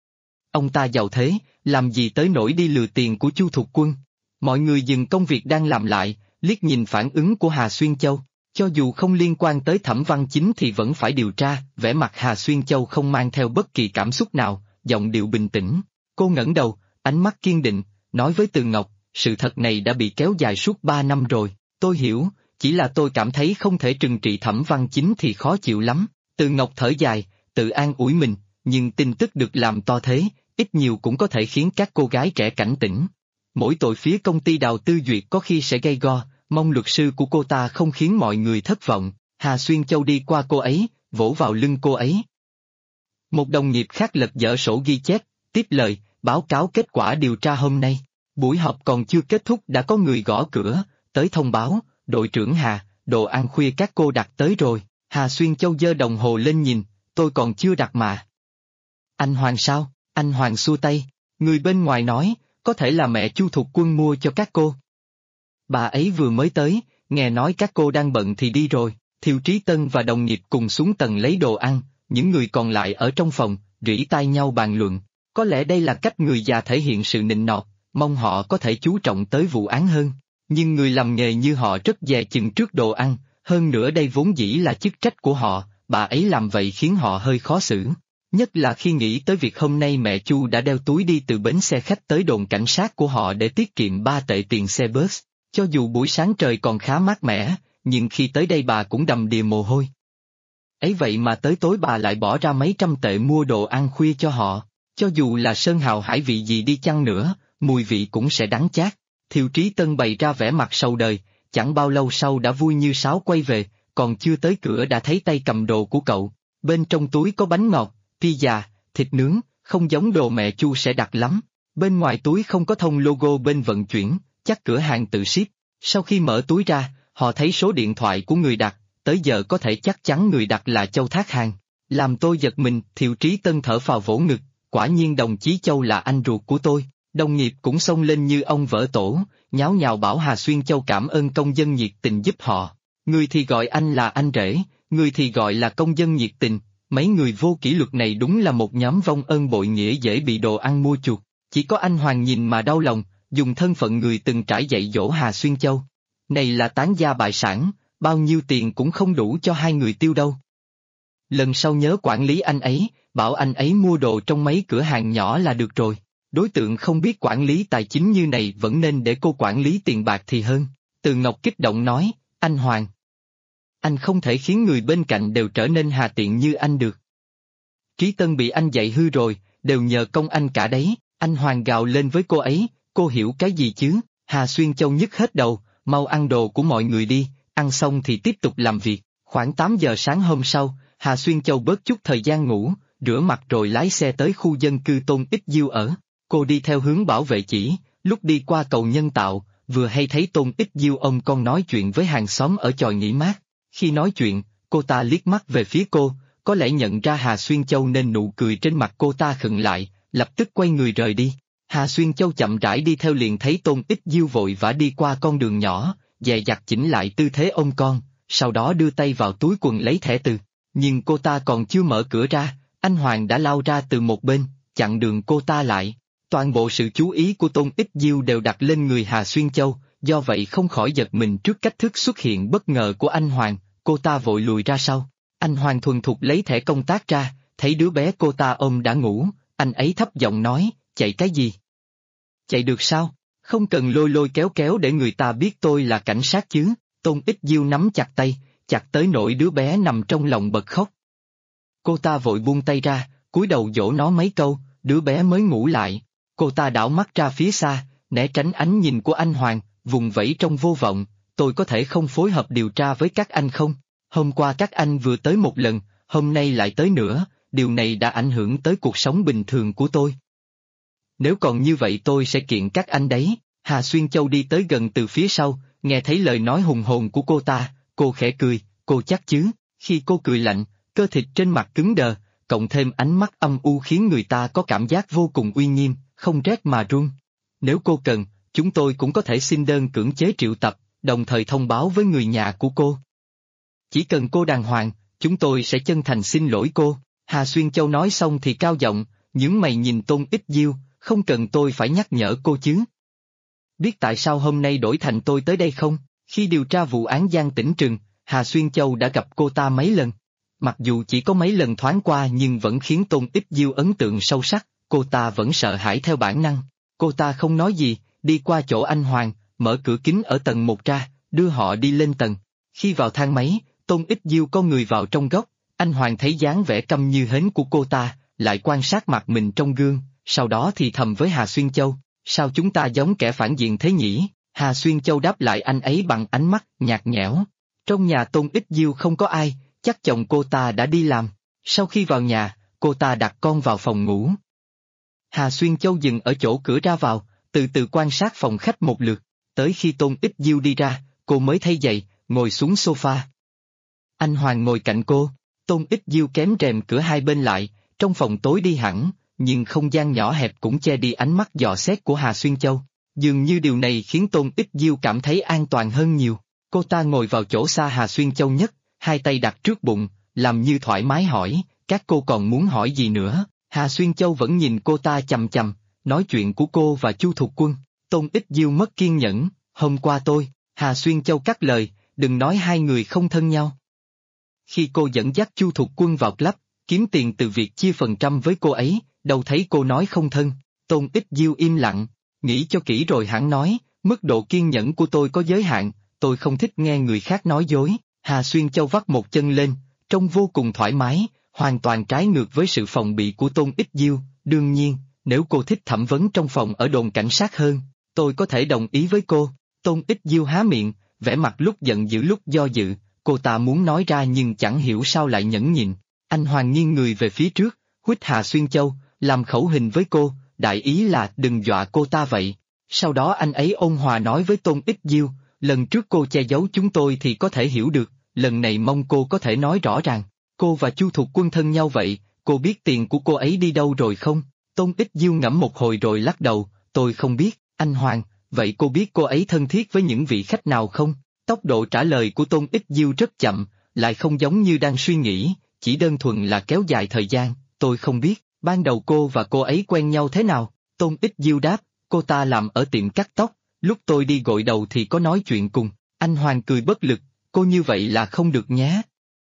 Ông ta giàu thế, làm gì tới nỗi đi lừa tiền của Chu Thục Quân? Mọi người dừng công việc đang làm lại, liếc nhìn phản ứng của Hà Xuyên Châu. Cho dù không liên quan tới Thẩm Văn Chính thì vẫn phải điều tra. Vẻ mặt Hà Xuyên Châu không mang theo bất kỳ cảm xúc nào, giọng điệu bình tĩnh. Cô ngẩng đầu, ánh mắt kiên định, nói với Từ Ngọc, sự thật này đã bị kéo dài suốt 3 năm rồi, tôi hiểu, chỉ là tôi cảm thấy không thể trừng trị Thẩm Văn Chính thì khó chịu lắm. Từ Ngọc thở dài, tự an ủi mình, nhưng tin tức được làm to thế, ít nhiều cũng có thể khiến các cô gái trẻ cảnh tỉnh. Mỗi tội phía công ty Đào Tư Duyệt có khi sẽ gay go, mong luật sư của cô ta không khiến mọi người thất vọng. Hà Xuyên Châu đi qua cô ấy, vỗ vào lưng cô ấy. Một đồng nghiệp khác lật dở sổ ghi chép, tiếp lời, báo cáo kết quả điều tra hôm nay. Buổi họp còn chưa kết thúc đã có người gõ cửa, tới thông báo, đội trưởng Hà, đồ ăn khuya các cô đặt tới rồi. Hà Xuyên Châu giơ đồng hồ lên nhìn, tôi còn chưa đặt mà. Anh Hoàng sao? Anh Hoàng xua tay, người bên ngoài nói, có thể là mẹ Chu Thục Quân mua cho các cô. Bà ấy vừa mới tới, nghe nói các cô đang bận thì đi rồi. Thiều Trí Tân và đồng nghiệp cùng xuống tầng lấy đồ ăn, những người còn lại ở trong phòng, rỉ tai nhau bàn luận. Có lẽ đây là cách người già thể hiện sự nịnh nọt, mong họ có thể chú trọng tới vụ án hơn. Nhưng người làm nghề như họ rất dè chừng trước đồ ăn, hơn nữa đây vốn dĩ là chức trách của họ, bà ấy làm vậy khiến họ hơi khó xử. Nhất là khi nghĩ tới việc hôm nay mẹ Chu đã đeo túi đi từ bến xe khách tới đồn cảnh sát của họ để tiết kiệm 3 tệ tiền xe bus. Cho dù buổi sáng trời còn khá mát mẻ, nhưng khi tới đây bà cũng đầm đìa mồ hôi. Ấy vậy mà tới tối bà lại bỏ ra mấy trăm tệ mua đồ ăn khuya cho họ. Cho dù là sơn hào hải vị gì đi chăng nữa, mùi vị cũng sẽ đắng chát. Thiều Trí Tân bày ra vẻ mặt sầu đời, chẳng bao lâu sau đã vui như sáo quay về, còn chưa tới cửa đã thấy tay cầm đồ của cậu. Bên trong túi có bánh ngọt, pizza, thịt nướng, không giống đồ mẹ Chu sẽ đặt lắm. Bên ngoài túi không có thông logo bên vận chuyển, chắc cửa hàng tự ship. Sau khi mở túi ra, họ thấy số điện thoại của người đặt, tới giờ có thể chắc chắn người đặt là Châu Thác Hàng. Làm tôi giật mình, Thiều Trí Tân thở phào vỗ ngực, quả nhiên đồng chí Châu là anh ruột của tôi. Đồng nghiệp cũng xông lên như ông vỡ tổ, nháo nhào bảo Hà Xuyên Châu cảm ơn công dân nhiệt tình giúp họ. Người thì gọi anh là anh rể, người thì gọi là công dân nhiệt tình. Mấy người vô kỷ luật này đúng là một nhóm vong ơn bội nghĩa dễ bị đồ ăn mua chuộc. Chỉ có anh Hoàng nhìn mà đau lòng, dùng thân phận người từng trải dạy dỗ Hà Xuyên Châu. Này là tán gia bại sản, bao nhiêu tiền cũng không đủ cho hai người tiêu đâu. Lần sau nhớ quản lý anh ấy, bảo anh ấy mua đồ trong mấy cửa hàng nhỏ là được rồi. Đối tượng không biết quản lý tài chính như này vẫn nên để cô quản lý tiền bạc thì hơn. Từ Ngọc kích động nói, anh Hoàng. Anh không thể khiến người bên cạnh đều trở nên hà tiện như anh được. Trí Tân bị anh dạy hư rồi, đều nhờ công anh cả đấy. Anh Hoàng gào lên với cô ấy, cô hiểu cái gì chứ? Hà Xuyên Châu nhức hết đầu, mau ăn đồ của mọi người đi, ăn xong thì tiếp tục làm việc. Khoảng 8 giờ sáng hôm sau, Hà Xuyên Châu bớt chút thời gian ngủ, rửa mặt rồi lái xe tới khu dân cư Tôn Ích Diêu ở. Cô đi theo hướng bảo vệ chỉ, lúc đi qua cầu Nhân Tạo, vừa hay thấy Tôn Ích Diêu ông con nói chuyện với hàng xóm ở chòi nghỉ mát. Khi nói chuyện, cô ta liếc mắt về phía cô, có lẽ nhận ra Hà Xuyên Châu nên nụ cười trên mặt cô ta khựng lại, lập tức quay người rời đi. Hà Xuyên Châu chậm rãi đi theo liền thấy Tôn Ích Diêu vội vã đi qua con đường nhỏ, dè dặt chỉnh lại tư thế ôm con, sau đó đưa tay vào túi quần lấy thẻ từ. Nhưng cô ta còn chưa mở cửa ra, anh Hoàng đã lao ra từ một bên, chặn đường cô ta lại. Toàn bộ sự chú ý của Tôn Ích Diêu đều đặt lên người Hà Xuyên Châu, do vậy không khỏi giật mình trước cách thức xuất hiện bất ngờ của anh Hoàng, cô ta vội lùi ra sau. Anh Hoàng thuần thục lấy thẻ công tác ra, thấy đứa bé cô ta ôm đã ngủ, anh ấy thấp giọng nói, chạy cái gì? Chạy được sao? Không cần lôi lôi kéo kéo để người ta biết tôi là cảnh sát chứ. Tôn Ích Diêu nắm chặt tay, chặt tới nỗi đứa bé nằm trong lòng bật khóc. Cô ta vội buông tay ra, cúi đầu dỗ nó mấy câu, đứa bé mới ngủ lại. Cô ta đảo mắt ra phía xa, né tránh ánh nhìn của anh Hoàng, vùng vẫy trong vô vọng, tôi có thể không phối hợp điều tra với các anh không? Hôm qua các anh vừa tới một lần, hôm nay lại tới nữa, điều này đã ảnh hưởng tới cuộc sống bình thường của tôi. Nếu còn như vậy tôi sẽ kiện các anh đấy. Hà Xuyên Châu đi tới gần từ phía sau, nghe thấy lời nói hùng hồn của cô ta, cô khẽ cười, cô chắc chứ? Khi cô cười lạnh, cơ thịt trên mặt cứng đờ, cộng thêm ánh mắt âm u khiến người ta có cảm giác vô cùng uy nghiêm, không rét mà run. Nếu cô cần, chúng tôi cũng có thể xin đơn cưỡng chế triệu tập, đồng thời thông báo với người nhà của cô. Chỉ cần cô đàng hoàng, chúng tôi sẽ chân thành xin lỗi cô. Hà Xuyên Châu nói xong thì cao giọng, nhướng mày nhìn Tôn Ích Diêu, không cần tôi phải nhắc nhở cô chứ. Biết tại sao hôm nay đổi thành tôi tới đây không? Khi điều tra vụ án Giang Tĩnh Trừng, Hà Xuyên Châu đã gặp cô ta mấy lần. Mặc dù chỉ có mấy lần thoáng qua nhưng vẫn khiến Tôn Ích Diêu ấn tượng sâu sắc, cô ta vẫn sợ hãi theo bản năng. Cô ta không nói gì, đi qua chỗ anh Hoàng, mở cửa kính ở tầng 1 ra, đưa họ đi lên tầng. Khi vào thang máy, Tôn Ích Diêu có người vào trong góc, anh Hoàng thấy dáng vẻ câm như hến của cô ta, lại quan sát mặt mình trong gương, sau đó thì thầm với Hà Xuyên Châu, sao chúng ta giống kẻ phản diện thế nhỉ? Hà Xuyên Châu đáp lại anh ấy bằng ánh mắt nhạt nhẽo. Trong nhà Tôn Ích Diêu không có ai, chắc chồng cô ta đã đi làm. Sau khi vào nhà, cô ta đặt con vào phòng ngủ. Hà Xuyên Châu dừng ở chỗ cửa ra vào, từ từ quan sát phòng khách một lượt, tới khi Tôn Ích Diêu đi ra, cô mới thay giày, ngồi xuống sofa. Anh Hoàng ngồi cạnh cô, Tôn Ích Diêu kém rèm cửa hai bên lại, trong phòng tối đi hẳn, nhưng không gian nhỏ hẹp cũng che đi ánh mắt dò xét của Hà Xuyên Châu. Dường như điều này khiến Tôn Ích Diêu cảm thấy an toàn hơn nhiều. Cô ta ngồi vào chỗ xa Hà Xuyên Châu nhất, hai tay đặt trước bụng, làm như thoải mái hỏi, các cô còn muốn hỏi gì nữa? Hà Xuyên Châu vẫn nhìn cô ta chằm chằm, nói chuyện của cô và Chu Thục Quân. Tôn Ích Diêu mất kiên nhẫn, hôm qua Hà Xuyên Châu cắt lời, đừng nói hai người không thân nhau. Khi cô dẫn dắt Chu Thục Quân vào club, kiếm tiền từ việc chia phần trăm với cô ấy, đâu thấy cô nói không thân. Tôn Ích Diêu im lặng, nghĩ cho kỹ rồi hẳn nói, mức độ kiên nhẫn của tôi có giới hạn, tôi không thích nghe người khác nói dối. Hà Xuyên Châu vắt một chân lên, trông vô cùng thoải mái, hoàn toàn trái ngược với sự phòng bị của Tôn Ích Diêu. Đương nhiên, nếu cô thích thẩm vấn trong phòng ở đồn cảnh sát hơn, tôi có thể đồng ý với cô. Tôn Ích Diêu há miệng, vẻ mặt lúc giận dữ lúc do dự, cô ta muốn nói ra nhưng chẳng hiểu sao lại nhẫn nhịn. Anh Hoàng nghiêng người về phía trước, huých Hà Xuyên Châu, làm khẩu hình với cô, đại ý là đừng dọa cô ta vậy. Sau đó anh ấy ôn hòa nói với Tôn Ích Diêu, lần trước cô che giấu chúng tôi thì có thể hiểu được, lần này mong cô có thể nói rõ ràng. Cô và Chu Thục Quân thân nhau vậy, cô biết tiền của cô ấy đi đâu rồi không? Tôn Ích Diêu ngẫm một hồi rồi lắc đầu, tôi không biết. Anh Hoàng, vậy cô biết cô ấy thân thiết với những vị khách nào không? Tốc độ trả lời của Tôn Ích Diêu rất chậm, lại không giống như đang suy nghĩ, chỉ đơn thuần là kéo dài thời gian. Tôi không biết, ban đầu cô và cô ấy quen nhau thế nào? Tôn Ích Diêu đáp, cô ta làm ở tiệm cắt tóc, lúc tôi đi gội đầu thì có nói chuyện cùng. Anh Hoàng cười bất lực, cô như vậy là không được nhé.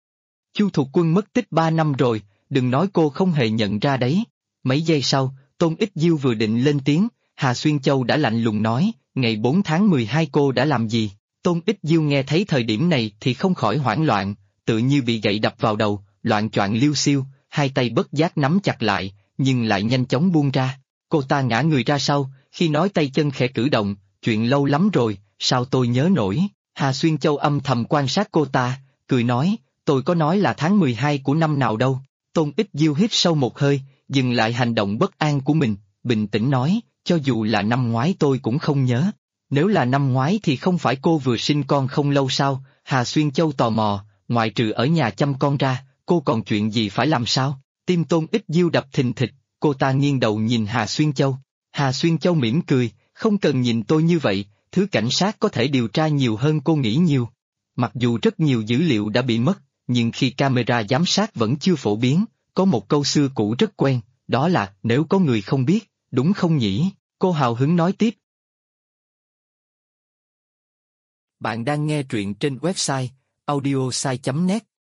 Chu Thục Quân mất tích 3 năm rồi, đừng nói cô không hề nhận ra đấy. Mấy giây sau, Tôn Ích Diêu vừa định lên tiếng, Hà Xuyên Châu đã lạnh lùng nói, ngày 4 tháng 12 cô đã làm gì? Tôn Ích Diêu nghe thấy thời điểm này thì không khỏi hoảng loạn, tự như bị gậy đập vào đầu, loạng choạng liêu xiêu, hai tay bất giác nắm chặt lại, nhưng lại nhanh chóng buông ra. Cô ta ngã người ra sau, khi nói tay chân khẽ cử động, chuyện lâu lắm rồi, sao tôi nhớ nổi? Hà Xuyên Châu âm thầm quan sát cô ta, cười nói, tôi có nói là tháng 12 của năm nào đâu. Tôn Ích Diêu hít sâu một hơi, dừng lại hành động bất an của mình, bình tĩnh nói, cho dù là năm ngoái tôi cũng không nhớ. Nếu là năm ngoái thì không phải cô vừa sinh con không lâu sao? Hà Xuyên Châu tò mò, ngoại trừ ở nhà chăm con ra, cô còn chuyện gì phải làm sao? Tim Tôn Ích Diêu đập thình thịch, cô ta nghiêng đầu nhìn Hà Xuyên Châu. Hà Xuyên Châu mỉm cười, không cần nhìn tôi như vậy, thứ cảnh sát có thể điều tra nhiều hơn cô nghĩ nhiều. Mặc dù rất nhiều dữ liệu đã bị mất, nhưng khi camera giám sát vẫn chưa phổ biến, có một câu xưa cũ rất quen, đó là nếu có người không biết, đúng không nhỉ? Cô hào hứng nói tiếp. Bạn đang nghe truyện trên website audiosai.net.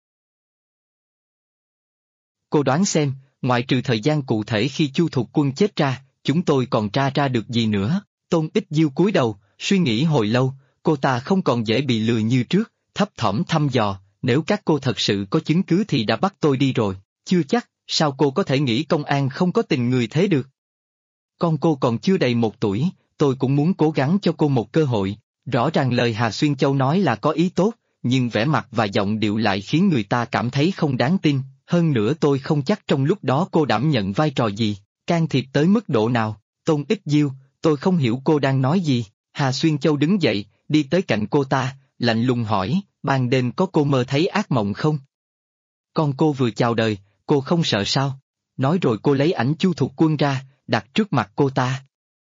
Cô đoán xem, ngoại trừ thời gian cụ thể khi Chu Thục Quân chết ra, chúng tôi còn tra ra được gì nữa? Tôn Ích Diêu cúi đầu, suy nghĩ hồi lâu, cô ta không còn dễ bị lừa như trước, thấp thỏm thăm dò, nếu các cô thật sự có chứng cứ thì đã bắt tôi đi rồi, chưa chắc, sao cô có thể nghĩ công an không có tình người thế được? Con cô còn chưa đầy 1 tuổi, tôi cũng muốn cố gắng cho cô một cơ hội. Rõ ràng lời Hà Xuyên Châu nói là có ý tốt, nhưng vẻ mặt và giọng điệu lại khiến người ta cảm thấy không đáng tin, hơn nữa tôi không chắc trong lúc đó cô đảm nhận vai trò gì, can thiệp tới mức độ nào. Tôn Ích Diêu, tôi không hiểu cô đang nói gì. Hà Xuyên Châu đứng dậy, đi tới cạnh cô ta, lạnh lùng hỏi, ban đêm có cô mơ thấy ác mộng không? Con cô vừa chào đời, cô không sợ sao? Nói rồi cô lấy ảnh Chu Thục Quân ra, đặt trước mặt cô ta.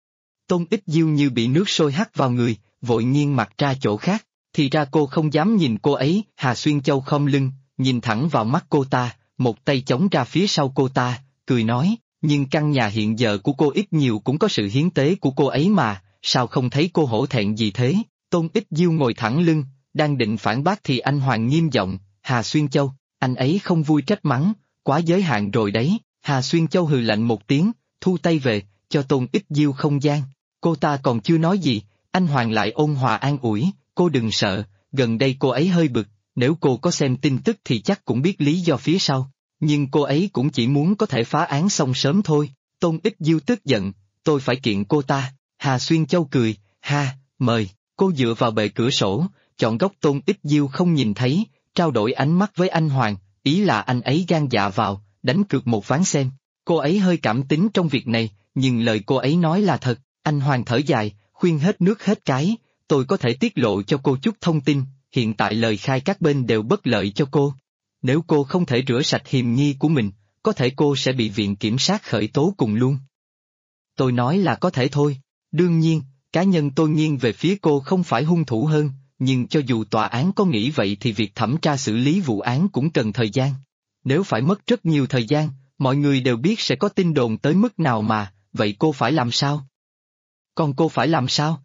Tôn Ích Diêu như bị nước sôi hắt vào người, vội nghiêng mặt ra chỗ khác, thì ra cô không dám nhìn cô ấy. Hà Xuyên Châu khom lưng, nhìn thẳng vào mắt cô ta, một tay chống ra phía sau cô ta, cười nói, nhưng căn nhà hiện giờ của cô ít nhiều cũng có sự hiến tế của cô ấy mà, sao không thấy cô hổ thẹn gì thế? Tôn Ích Diêu ngồi thẳng lưng, đang định phản bác thì anh Hoàng nghiêm giọng, Hà Xuyên Châu, anh ấy không vui trách mắng, quá giới hạn rồi đấy. Hà Xuyên Châu hừ lạnh một tiếng, thu tay về, cho Tôn Ích Diêu không gian. Cô ta còn chưa nói gì, anh Hoàng lại ôn hòa an ủi, cô đừng sợ, gần đây cô ấy hơi bực, nếu cô có xem tin tức thì chắc cũng biết lý do phía sau. Nhưng cô ấy cũng chỉ muốn có thể phá án xong sớm thôi. Tôn Ích Diêu tức giận, tôi phải kiện cô ta. Hà Xuyên Châu cười, ha, mời. Cô dựa vào bệ cửa sổ, chọn góc Tôn Ích Diêu không nhìn thấy, trao đổi ánh mắt với anh Hoàng, ý là anh ấy gan dạ vào, đánh cược một ván xem. Cô ấy hơi cảm tính trong việc này, nhưng lời cô ấy nói là thật. Anh Hoàng thở dài, khuyên hết nước hết cái, tôi có thể tiết lộ cho cô chút thông tin, hiện tại lời khai các bên đều bất lợi cho cô. Nếu cô không thể rửa sạch hiềm nghi của mình, có thể cô sẽ bị viện kiểm sát khởi tố cùng luôn. Tôi nói là có thể thôi, đương nhiên, cá nhân tôi nghiêng về phía cô không phải hung thủ hơn, nhưng cho dù tòa án có nghĩ vậy thì việc thẩm tra xử lý vụ án cũng cần thời gian. Nếu phải mất rất nhiều thời gian, mọi người đều biết sẽ có tin đồn tới mức nào mà, vậy cô phải làm sao? Còn cô phải làm sao?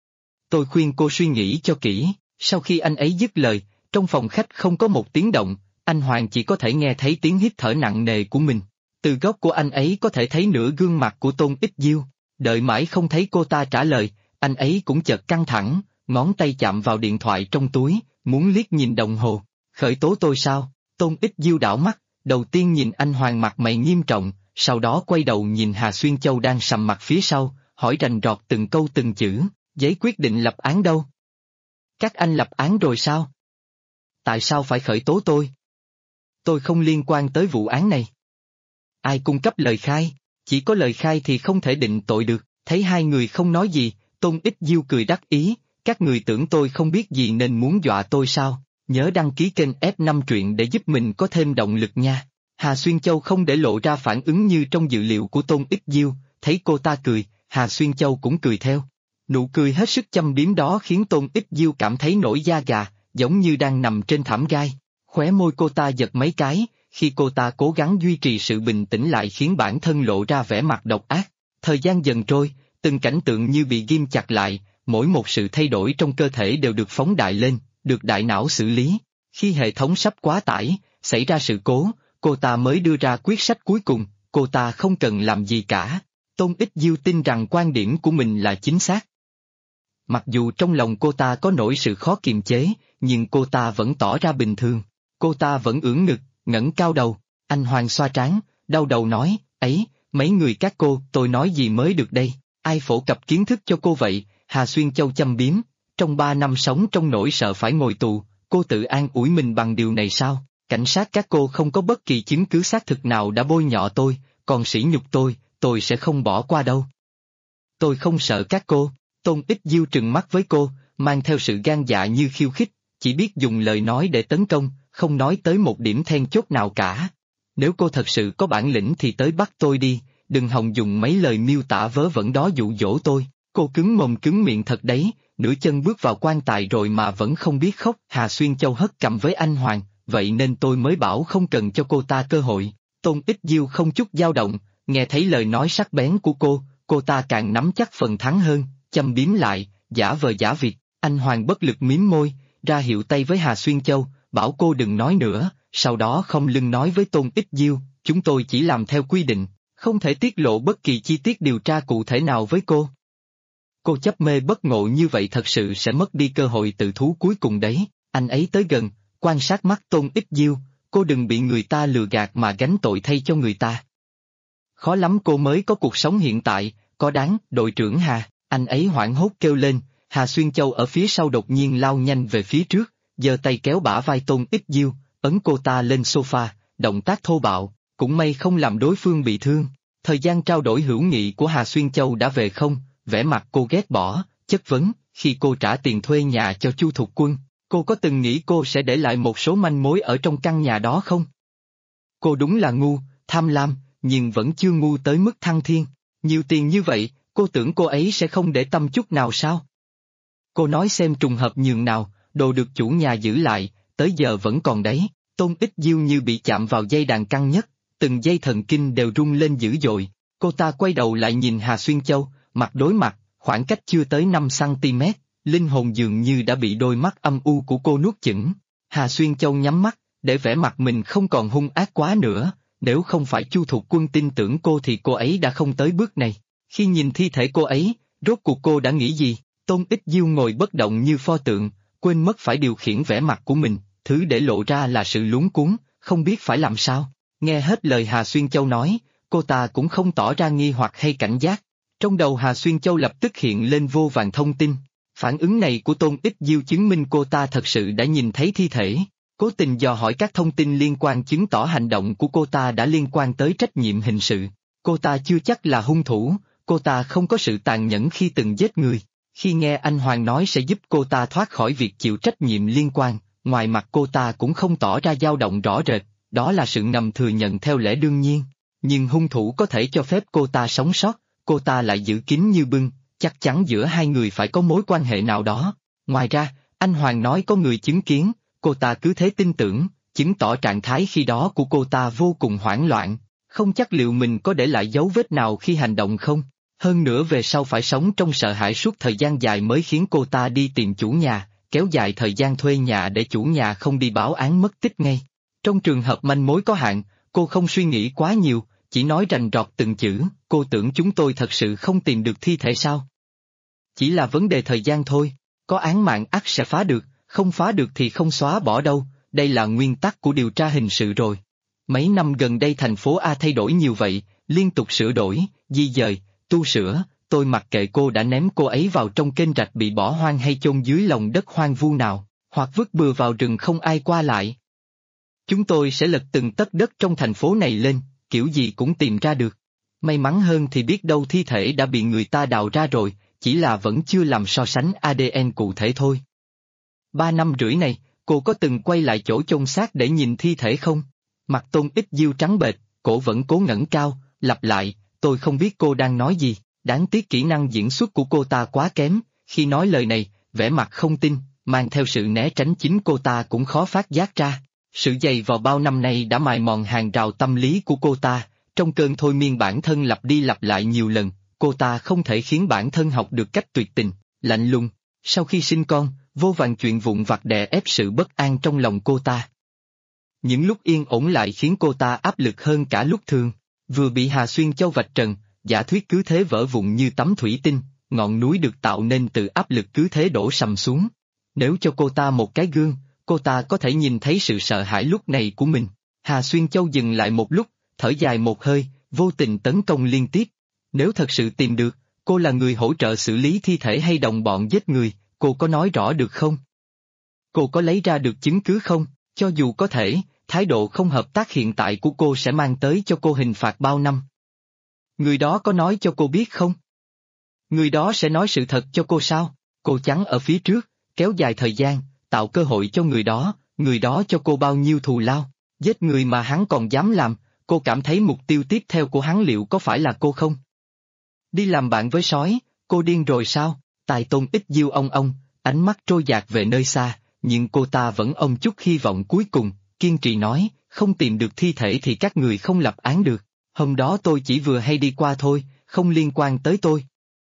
Tôi khuyên cô suy nghĩ cho kỹ. Sau khi anh ấy dứt lời, trong phòng khách không có một tiếng động, anh Hoàng chỉ có thể nghe thấy tiếng hít thở nặng nề của mình. Từ góc của anh ấy có thể thấy nửa gương mặt của Tôn Ích Diêu, đợi mãi không thấy cô ta trả lời, anh ấy cũng chợt căng thẳng, ngón tay chạm vào điện thoại trong túi, muốn liếc nhìn đồng hồ. Khởi tố tôi sao? Tôn Ích Diêu đảo mắt, đầu tiên nhìn anh Hoàng mặt mày nghiêm trọng, sau đó quay đầu nhìn Hà Xuyên Châu đang sầm mặt phía sau, hỏi rành rọt từng câu từng chữ, giấy quyết định lập án đâu? Các anh lập án rồi sao? Tại sao phải khởi tố tôi? Tôi không liên quan tới vụ án này. Ai cung cấp lời khai? Chỉ có lời khai thì không thể định tội được. Thấy hai người không nói gì, Tôn Ích Diêu cười đắc ý, các người tưởng tôi không biết gì nên muốn dọa tôi sao? Nhớ đăng ký kênh F5 truyện để giúp mình có thêm động lực nha. Hà Xuyên Châu không để lộ ra phản ứng như trong dự liệu của Tôn Ích Diêu, thấy cô ta cười, Hà Xuyên Châu cũng cười theo. Nụ cười hết sức châm biếm đó khiến Tôn Ích Diêu cảm thấy nổi da gà, giống như đang nằm trên thảm gai. Khóe môi cô ta giật mấy cái, khi cô ta cố gắng duy trì sự bình tĩnh lại khiến bản thân lộ ra vẻ mặt độc ác. Thời gian dần trôi, từng cảnh tượng như bị ghim chặt lại, mỗi một sự thay đổi trong cơ thể đều được phóng đại lên, được đại não xử lý. Khi hệ thống sắp quá tải, xảy ra sự cố, cô ta mới đưa ra quyết sách cuối cùng, cô ta không cần làm gì cả. Tôn Ích Diêu tin rằng quan điểm của mình là chính xác. Mặc dù trong lòng cô ta có nỗi sự khó kiềm chế, nhưng cô ta vẫn tỏ ra bình thường. Cô ta vẫn ưỡn ngực, ngẩng cao đầu. Anh Hoàng xoa trán, đau đầu nói, ấy, mấy người các cô, tôi nói gì mới được đây, ai phổ cập kiến thức cho cô vậy? Hà Xuyên Châu châm biếm, trong 3 năm sống trong nỗi sợ phải ngồi tù, cô tự an ủi mình bằng điều này sao? Cảnh sát các cô không có bất kỳ chứng cứ xác thực nào đã bôi nhọ tôi, còn sỉ nhục tôi sẽ không bỏ qua đâu. Tôi không sợ các cô. Tôn Ích Diêu trừng mắt với cô, mang theo sự gan dạ như khiêu khích, chỉ biết dùng lời nói để tấn công, không nói tới một điểm then chốt nào cả. Nếu cô thật sự có bản lĩnh thì tới bắt tôi đi, đừng hòng dùng mấy lời miêu tả vớ vẩn đó dụ dỗ tôi. Cô cứng mồm cứng miệng thật đấy, nửa chân bước vào quan tài rồi mà vẫn không biết khóc. Hà Xuyên Châu hất cằm với anh Hoàng, vậy nên tôi mới bảo không cần cho cô ta cơ hội. Tôn Ích Diêu không chút dao động, nghe thấy lời nói sắc bén của cô ta càng nắm chắc phần thắng hơn, châm biếm lại, giả vờ giả vịt. Anh Hoàng bất lực mím môi, ra hiệu tay với Hà Xuyên Châu, bảo cô đừng nói nữa, sau đó không lưng nói với Tôn Ích Diêu, chúng tôi chỉ làm theo quy định, không thể tiết lộ bất kỳ chi tiết điều tra cụ thể nào với cô. Cô chấp mê bất ngộ như vậy thật sự sẽ mất đi cơ hội tự thú cuối cùng đấy. Anh ấy tới gần, quan sát mắt Tôn Ích Diêu, cô đừng bị người ta lừa gạt mà gánh tội thay cho người ta. Khó lắm cô mới có cuộc sống hiện tại, có đáng, đội trưởng Hà, anh ấy hoảng hốt kêu lên. Hà Xuyên Châu ở phía sau đột nhiên lao nhanh về phía trước, giơ tay kéo bả vai Tôn Ích Diêu, ấn cô ta lên sofa, động tác thô bạo, cũng may không làm đối phương bị thương. Thời gian trao đổi hữu nghị của Hà Xuyên Châu đã về không, vẻ mặt cô ghét bỏ, chất vấn, khi cô trả tiền thuê nhà cho Chu Thục Quân, cô có từng nghĩ cô sẽ để lại một số manh mối ở trong căn nhà đó không? Cô đúng là ngu, tham lam, nhưng vẫn chưa ngu tới mức thăng thiên. Nhiều tiền như vậy, cô tưởng cô ấy sẽ không để tâm chút nào sao? Cô nói xem trùng hợp nhường nào, đồ được chủ nhà giữ lại, tới giờ vẫn còn đấy. Tôn Ích Diêu như bị chạm vào dây đàn căng nhất, từng dây thần kinh đều rung lên dữ dội. Cô ta quay đầu lại nhìn Hà Xuyên Châu, mặt đối mặt, khoảng cách chưa tới 5 cm, linh hồn dường như đã bị đôi mắt âm u của cô nuốt chửng. Hà Xuyên Châu nhắm mắt, để vẻ mặt mình không còn hung ác quá nữa, nếu không phải Chu Thục Quân tin tưởng cô thì cô ấy đã không tới bước này. Khi nhìn thi thể cô ấy, rốt cuộc cô đã nghĩ gì? Tôn Ích Diêu ngồi bất động như pho tượng, quên mất phải điều khiển vẻ mặt của mình, thứ để lộ ra là sự luống cuống, không biết phải làm sao. Nghe hết lời Hà Xuyên Châu nói, cô ta cũng không tỏ ra nghi hoặc hay cảnh giác. Trong đầu Hà Xuyên Châu lập tức hiện lên vô vàn thông tin. Phản ứng này của Tôn Ích Diêu chứng minh cô ta thật sự đã nhìn thấy thi thể. Cố tình dò hỏi các thông tin liên quan chứng tỏ hành động của cô ta đã liên quan tới trách nhiệm hình sự. Cô ta chưa chắc là hung thủ, cô ta không có sự tàn nhẫn khi từng giết người. Khi nghe anh Hoàng nói sẽ giúp cô ta thoát khỏi việc chịu trách nhiệm liên quan, ngoài mặt cô ta cũng không tỏ ra dao động rõ rệt, đó là sự ngầm thừa nhận theo lẽ đương nhiên. Nhưng hung thủ có thể cho phép cô ta sống sót, cô ta lại giữ kín như bưng, chắc chắn giữa hai người phải có mối quan hệ nào đó. Ngoài ra, Anh Hoàng nói có người chứng kiến, cô ta cứ thế tin tưởng, chứng tỏ trạng thái khi đó của cô ta vô cùng hoảng loạn, không chắc liệu mình có để lại dấu vết nào khi hành động không. Hơn nữa về sau phải sống trong sợ hãi suốt thời gian dài mới khiến cô ta đi tìm chủ nhà, kéo dài thời gian thuê nhà để chủ nhà không đi báo án mất tích ngay. Trong trường hợp manh mối có hạn, cô không suy nghĩ quá nhiều, chỉ nói rành rọt từng chữ, cô tưởng chúng tôi thật sự không tìm được thi thể sao? Chỉ là vấn đề thời gian thôi, có án mạng ắt sẽ phá được, không phá được thì không xóa bỏ đâu, đây là nguyên tắc của điều tra hình sự rồi. Mấy năm gần đây thành phố A thay đổi nhiều vậy, liên tục sửa đổi, di dời, tu sửa, tôi mặc kệ cô đã ném cô ấy vào trong kênh rạch bị bỏ hoang hay chôn dưới lòng đất hoang vu nào, hoặc vứt bừa vào rừng không ai qua lại. Chúng tôi sẽ lật từng tấc đất trong thành phố này lên, kiểu gì cũng tìm ra được. May mắn hơn thì biết đâu thi thể đã bị người ta đào ra rồi, chỉ là vẫn chưa làm so sánh ADN cụ thể thôi. 3 năm rưỡi này, cô có từng quay lại chỗ chôn xác để nhìn thi thể không? Mặt Tôn Ích Diêu trắng bệch, cổ vẫn cố ngẩng cao, lặp lại, tôi không biết cô đang nói gì, đáng tiếc kỹ năng diễn xuất của cô ta quá kém, khi nói lời này, vẻ mặt không tin, mang theo sự né tránh chính cô ta cũng khó phát giác ra. Sự dày vò bao năm nay đã mài mòn hàng rào tâm lý của cô ta, trong cơn thôi miên bản thân lặp đi lặp lại nhiều lần, cô ta không thể khiến bản thân học được cách tuyệt tình, lạnh lùng. Sau khi sinh con, vô vàn chuyện vụn vặt đè ép sự bất an trong lòng cô ta. Những lúc yên ổn lại khiến cô ta áp lực hơn cả lúc thường, vừa bị Hà Xuyên Châu vạch trần, giả thuyết cứ thế vỡ vụn như tấm thủy tinh, ngọn núi được tạo nên từ áp lực cứ thế đổ sầm xuống. Nếu cho cô ta một cái gương, cô ta có thể nhìn thấy sự sợ hãi lúc này của mình. Hà Xuyên Châu dừng lại một lúc, thở dài một hơi, vô tình tấn công liên tiếp. Nếu thật sự tìm được, cô là người hỗ trợ xử lý thi thể hay đồng bọn giết người, cô có nói rõ được không? Cô có lấy ra được chứng cứ không? Cho dù có thể, thái độ không hợp tác hiện tại của cô sẽ mang tới cho cô hình phạt bao năm. Người đó có nói cho cô biết không? Người đó sẽ nói sự thật cho cô sao? Cô chắn ở phía trước, kéo dài thời gian, tạo cơ hội cho người đó cho cô bao nhiêu thù lao, giết người mà hắn còn dám làm, cô cảm thấy mục tiêu tiếp theo của hắn liệu có phải là cô không? Đi làm bạn với sói, cô điên rồi sao? Tài Tôn Ích Diêu ông, ánh mắt trôi dạt về nơi xa, nhưng cô ta vẫn chút hy vọng cuối cùng, kiên trì nói, không tìm được thi thể thì các người không lập án được, hôm đó tôi chỉ vừa hay đi qua thôi, không liên quan tới tôi.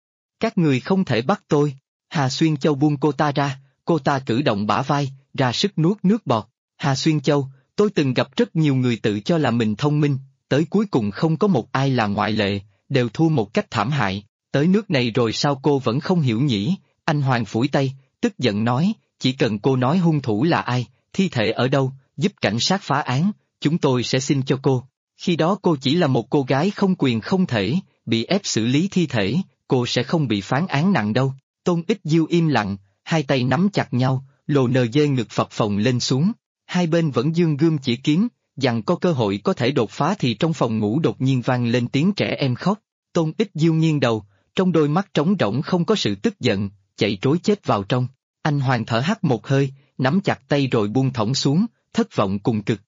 Các người không thể bắt tôi. Hà Xuyên Châu buông cô ta ra, cô ta cử động bả vai, ra sức nuốt nước bọt. Hà Xuyên Châu, tôi từng gặp rất nhiều người tự cho là mình thông minh, tới cuối cùng không có một ai là ngoại lệ, đều thua một cách thảm hại, tới nước này rồi sao cô vẫn không hiểu nhỉ? Anh Hoàng phủi tay, tức giận nói, chỉ cần cô nói hung thủ là ai, thi thể ở đâu, giúp cảnh sát phá án, chúng tôi sẽ xin cho cô. Khi đó cô chỉ là một cô gái không quyền không thể, bị ép xử lý thi thể, cô sẽ không bị phán án nặng đâu. Tôn Ích Diêu im lặng, hai tay nắm chặt nhau, lồ nờ dê ngực phập phồng lên xuống, hai bên vẫn giương gươm chỉ kiếm, dằn có cơ hội có thể đột phá thì trong phòng ngủ đột nhiên vang lên tiếng trẻ em khóc. Tôn Ích Diêu nghiêng đầu, trong đôi mắt trống rỗng không có sự tức giận, chạy trối chết vào trong. Anh Hoàng thở hắt một hơi, nắm chặt tay rồi buông thõng xuống, thất vọng cùng cực.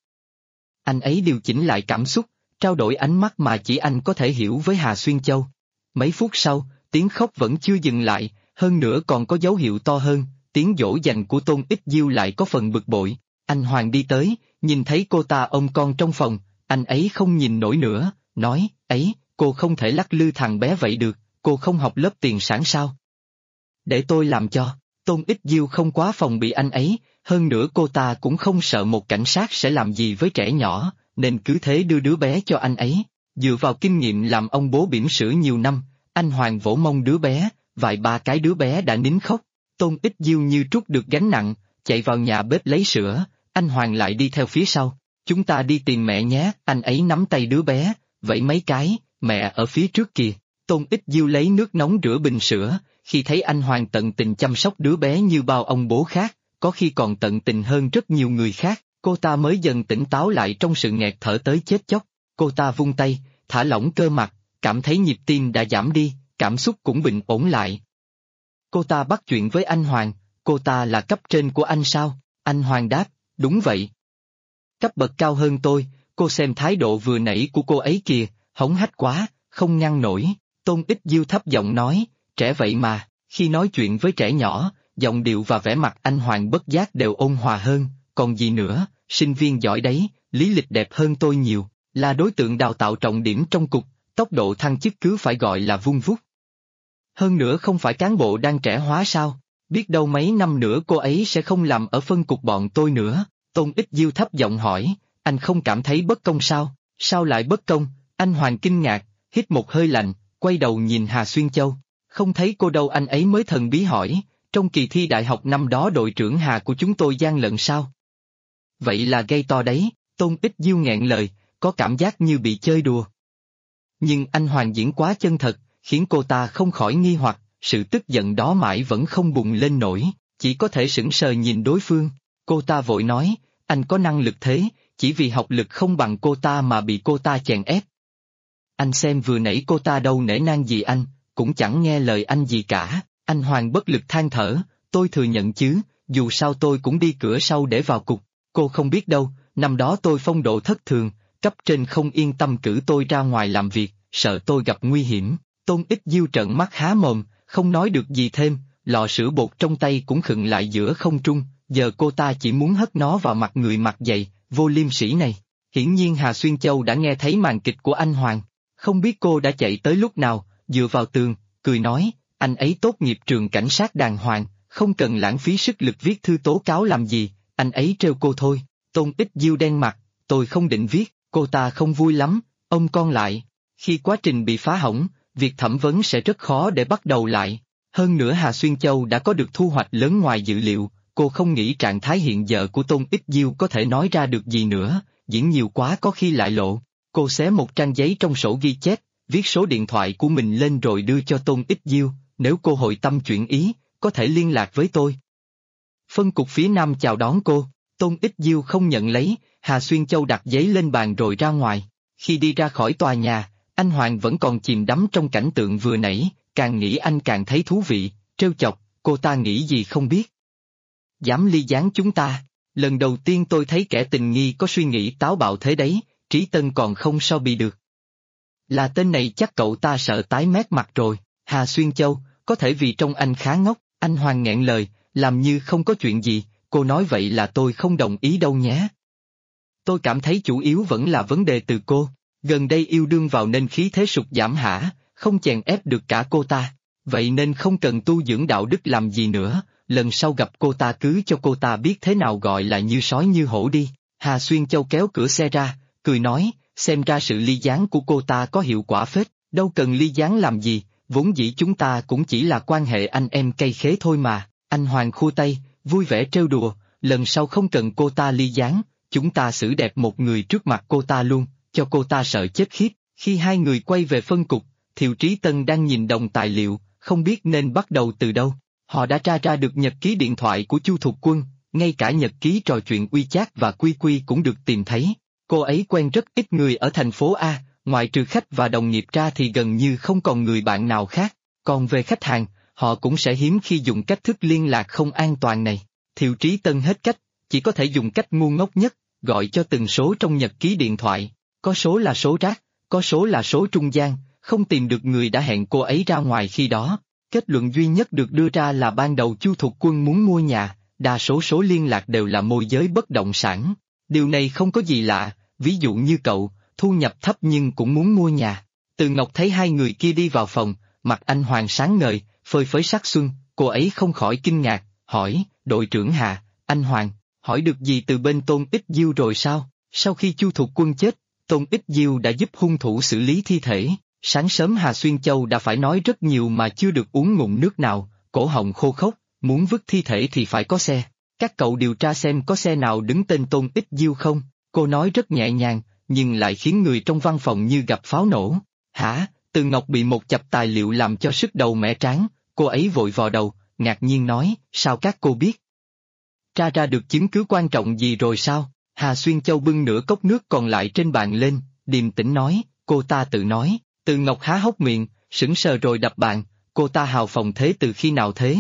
Anh ấy điều chỉnh lại cảm xúc, trao đổi ánh mắt mà chỉ anh có thể hiểu với Hà Xuyên Châu. Mấy phút sau, tiếng khóc vẫn chưa dừng lại, hơn nữa còn có dấu hiệu to hơn, tiếng dỗ dành của Tôn Ích Diêu lại có phần bực bội. Anh Hoàng đi tới, nhìn thấy cô ta ôm con trong phòng, anh ấy không nhìn nổi nữa, nói, ấy, cô không thể lắc lư thằng bé vậy được, cô không học lớp tiền sản sao? Để tôi làm cho. Tôn Ích Diêu không quá phòng bị anh ấy, hơn nữa cô ta cũng không sợ một cảnh sát sẽ làm gì với trẻ nhỏ, nên cứ thế đưa đứa bé cho anh ấy. Dựa vào kinh nghiệm làm ông bố bỉm sữa nhiều năm, anh Hoàng vỗ mông đứa bé, vài ba cái đứa bé đã nín khóc. Tôn Ích Diêu như trút được gánh nặng, chạy vào nhà bếp lấy sữa, anh Hoàng lại đi theo phía sau. Chúng ta đi tìm mẹ nhé, anh ấy nắm tay đứa bé, vẫy mấy cái, mẹ ở phía trước kìa. Tôn Ích Diêu lấy nước nóng rửa bình sữa, khi thấy anh Hoàng tận tình chăm sóc đứa bé như bao ông bố khác, có khi còn tận tình hơn rất nhiều người khác, cô ta mới dần tỉnh táo lại trong sự nghẹt thở tới chết chóc. Cô ta vung tay, thả lỏng cơ mặt, cảm thấy nhịp tim đã giảm đi, cảm xúc cũng bình ổn lại. Cô ta bắt chuyện với anh Hoàng, cô ta là cấp trên của anh sao? Anh Hoàng đáp, đúng vậy. Cấp bậc cao hơn tôi, cô xem thái độ vừa nãy của cô ấy kìa, hống hách quá, không ngăn nổi. Tôn Ích Diêu thấp giọng nói, trẻ vậy mà, khi nói chuyện với trẻ nhỏ, giọng điệu và vẻ mặt anh Hoàng bất giác đều ôn hòa hơn, còn gì nữa, sinh viên giỏi đấy, lý lịch đẹp hơn tôi nhiều, là đối tượng đào tạo trọng điểm trong cục, tốc độ thăng chức cứ phải gọi là vun vút. Hơn nữa không phải cán bộ đang trẻ hóa sao, biết đâu mấy năm nữa cô ấy sẽ không làm ở phân cục bọn tôi nữa. Tôn Ích Diêu thấp giọng hỏi, anh không cảm thấy bất công sao? Sao lại bất công? Anh Hoàng kinh ngạc, hít một hơi lạnh, quay đầu nhìn Hà Xuyên Châu. Không thấy cô đâu, anh ấy mới thần bí hỏi, trong kỳ thi đại học năm đó đội trưởng Hà của chúng tôi gian lận sao? Vậy là gây to đấy, Tôn Ích Diêu nghẹn lời, có cảm giác như bị chơi đùa. Nhưng anh Hoàng diễn quá chân thật, khiến cô ta không khỏi nghi hoặc, sự tức giận đó mãi vẫn không bùng lên nổi, chỉ có thể sững sờ nhìn đối phương. Cô ta vội nói, anh có năng lực thế, chỉ vì học lực không bằng cô ta mà bị cô ta chèn ép. Anh xem vừa nãy cô ta đâu nể nang gì anh, cũng chẳng nghe lời anh gì cả. Anh Hoàng bất lực than thở, tôi thừa nhận chứ, dù sao tôi cũng đi cửa sau để vào cục, cô không biết đâu, năm đó tôi phong độ thất thường, cấp trên không yên tâm cử tôi ra ngoài làm việc, sợ tôi gặp nguy hiểm. Tôn Ích Diêu trợn mắt há mồm, không nói được gì thêm, lọ sữa bột trong tay cũng khựng lại giữa không trung, giờ cô ta chỉ muốn hất nó vào mặt người mặt dày, vô liêm sỉ này. Hiển nhiên Hà Xuyên Châu đã nghe thấy màn kịch của anh Hoàng, không biết cô đã chạy tới lúc nào, dựa vào tường, cười nói, anh ấy tốt nghiệp trường cảnh sát đàng hoàng, không cần lãng phí sức lực viết thư tố cáo làm gì, anh ấy trêu cô thôi. Tôn Ích Diêu đen mặt, tôi không định viết, cô ta không vui lắm, ông con lại. Khi quá trình bị phá hỏng, việc thẩm vấn sẽ rất khó để bắt đầu lại. Hơn nữa Hà Xuyên Châu đã có được thu hoạch lớn ngoài dự liệu, cô không nghĩ trạng thái hiện giờ của Tôn Ích Diêu có thể nói ra được gì nữa, diễn nhiều quá có khi lại lộ. Cô xé một trang giấy trong sổ ghi chép, viết số điện thoại của mình lên rồi đưa cho Tôn Ích Diêu, nếu cô hội tâm chuyển ý, có thể liên lạc với tôi. Phân cục phía Nam chào đón cô, Tôn Ích Diêu không nhận lấy, Hà Xuyên Châu đặt giấy lên bàn rồi ra ngoài. Khi đi ra khỏi tòa nhà, anh Hoàng vẫn còn chìm đắm trong cảnh tượng vừa nãy, càng nghĩ anh càng thấy thú vị, trêu chọc, cô ta nghĩ gì không biết. Dám ly gián chúng ta, lần đầu tiên tôi thấy kẻ tình nghi có suy nghĩ táo bạo thế đấy, Trí Tân còn không sao bị được. Là tên này chắc cậu ta sợ tái mét mặt rồi, Hà Xuyên Châu, có thể vì trông anh khá ngốc, anh Hoàng nghẹn lời, làm như không có chuyện gì, cô nói vậy là tôi không đồng ý đâu nhé. Tôi cảm thấy chủ yếu vẫn là vấn đề từ cô, gần đây yêu đương vào nên khí thế sụt giảm hả, không chèn ép được cả cô ta, vậy nên không cần tu dưỡng đạo đức làm gì nữa, lần sau gặp cô ta cứ cho cô ta biết thế nào gọi là như sói như hổ đi. Hà Xuyên Châu kéo cửa xe ra, cười nói, xem ra sự ly gián của cô ta có hiệu quả phết, đâu cần ly gián làm gì, vốn dĩ chúng ta cũng chỉ là quan hệ anh em cây khế thôi mà. Anh Hoàng khua tay, vui vẻ trêu đùa, lần sau không cần cô ta ly gián, chúng ta xử đẹp một người trước mặt cô ta luôn, cho cô ta sợ chết khiếp. Khi hai người quay về phân cục, Thiệu Trí Tân đang nhìn đống tài liệu, không biết nên bắt đầu từ đâu. Họ đã tra ra được nhật ký điện thoại của Chu Thục Quân, ngay cả nhật ký trò chuyện WeChat và QQ cũng được tìm thấy. Cô ấy quen rất ít người ở thành phố A, ngoại trừ khách và đồng nghiệp ra thì gần như không còn người bạn nào khác. Còn về khách hàng, họ cũng sẽ hiếm khi dùng cách thức liên lạc không an toàn này. Thiệu Trí Tân hết cách, chỉ có thể dùng cách ngu ngốc nhất, gọi cho từng số trong nhật ký điện thoại. Có số là số rác, có số là số trung gian, không tìm được người đã hẹn cô ấy ra ngoài khi đó. Kết luận duy nhất được đưa ra là ban đầu Chu Thục Quân muốn mua nhà, đa số số liên lạc đều là môi giới bất động sản. Điều này không có gì lạ, ví dụ như cậu, thu nhập thấp nhưng cũng muốn mua nhà. Từ Ngọc thấy hai người kia đi vào phòng, mặt anh Hoàng sáng ngời, phơi phới sắc xuân, cô ấy không khỏi kinh ngạc, hỏi, đội trưởng Hà, anh Hoàng, hỏi được gì từ bên Tôn Ích Diêu rồi sao? Sau khi Chu Thục Quân chết, Tôn Ích Diêu đã giúp hung thủ xử lý thi thể. Sáng sớm Hà Xuyên Châu đã phải nói rất nhiều mà chưa được uống ngụm nước nào, cổ họng khô khốc, muốn vứt thi thể thì phải có xe. Các cậu điều tra xem có xe nào đứng tên Tôn Ích Diêu không? Cô nói rất nhẹ nhàng, nhưng lại khiến người trong văn phòng như gặp pháo nổ. Hả? Từ Ngọc bị một chặp tài liệu làm cho sứt đầu mẻ trán, cô ấy vội vò đầu, ngạc nhiên nói, sao các cô biết? Tra ra được chứng cứ quan trọng gì rồi sao? Hà Xuyên Châu bưng nửa cốc nước còn lại trên bàn lên, điềm tĩnh nói, cô ta tự nói. Từ Ngọc há hốc miệng, sững sờ rồi đập bàn, cô ta hào phóng thế từ khi nào thế?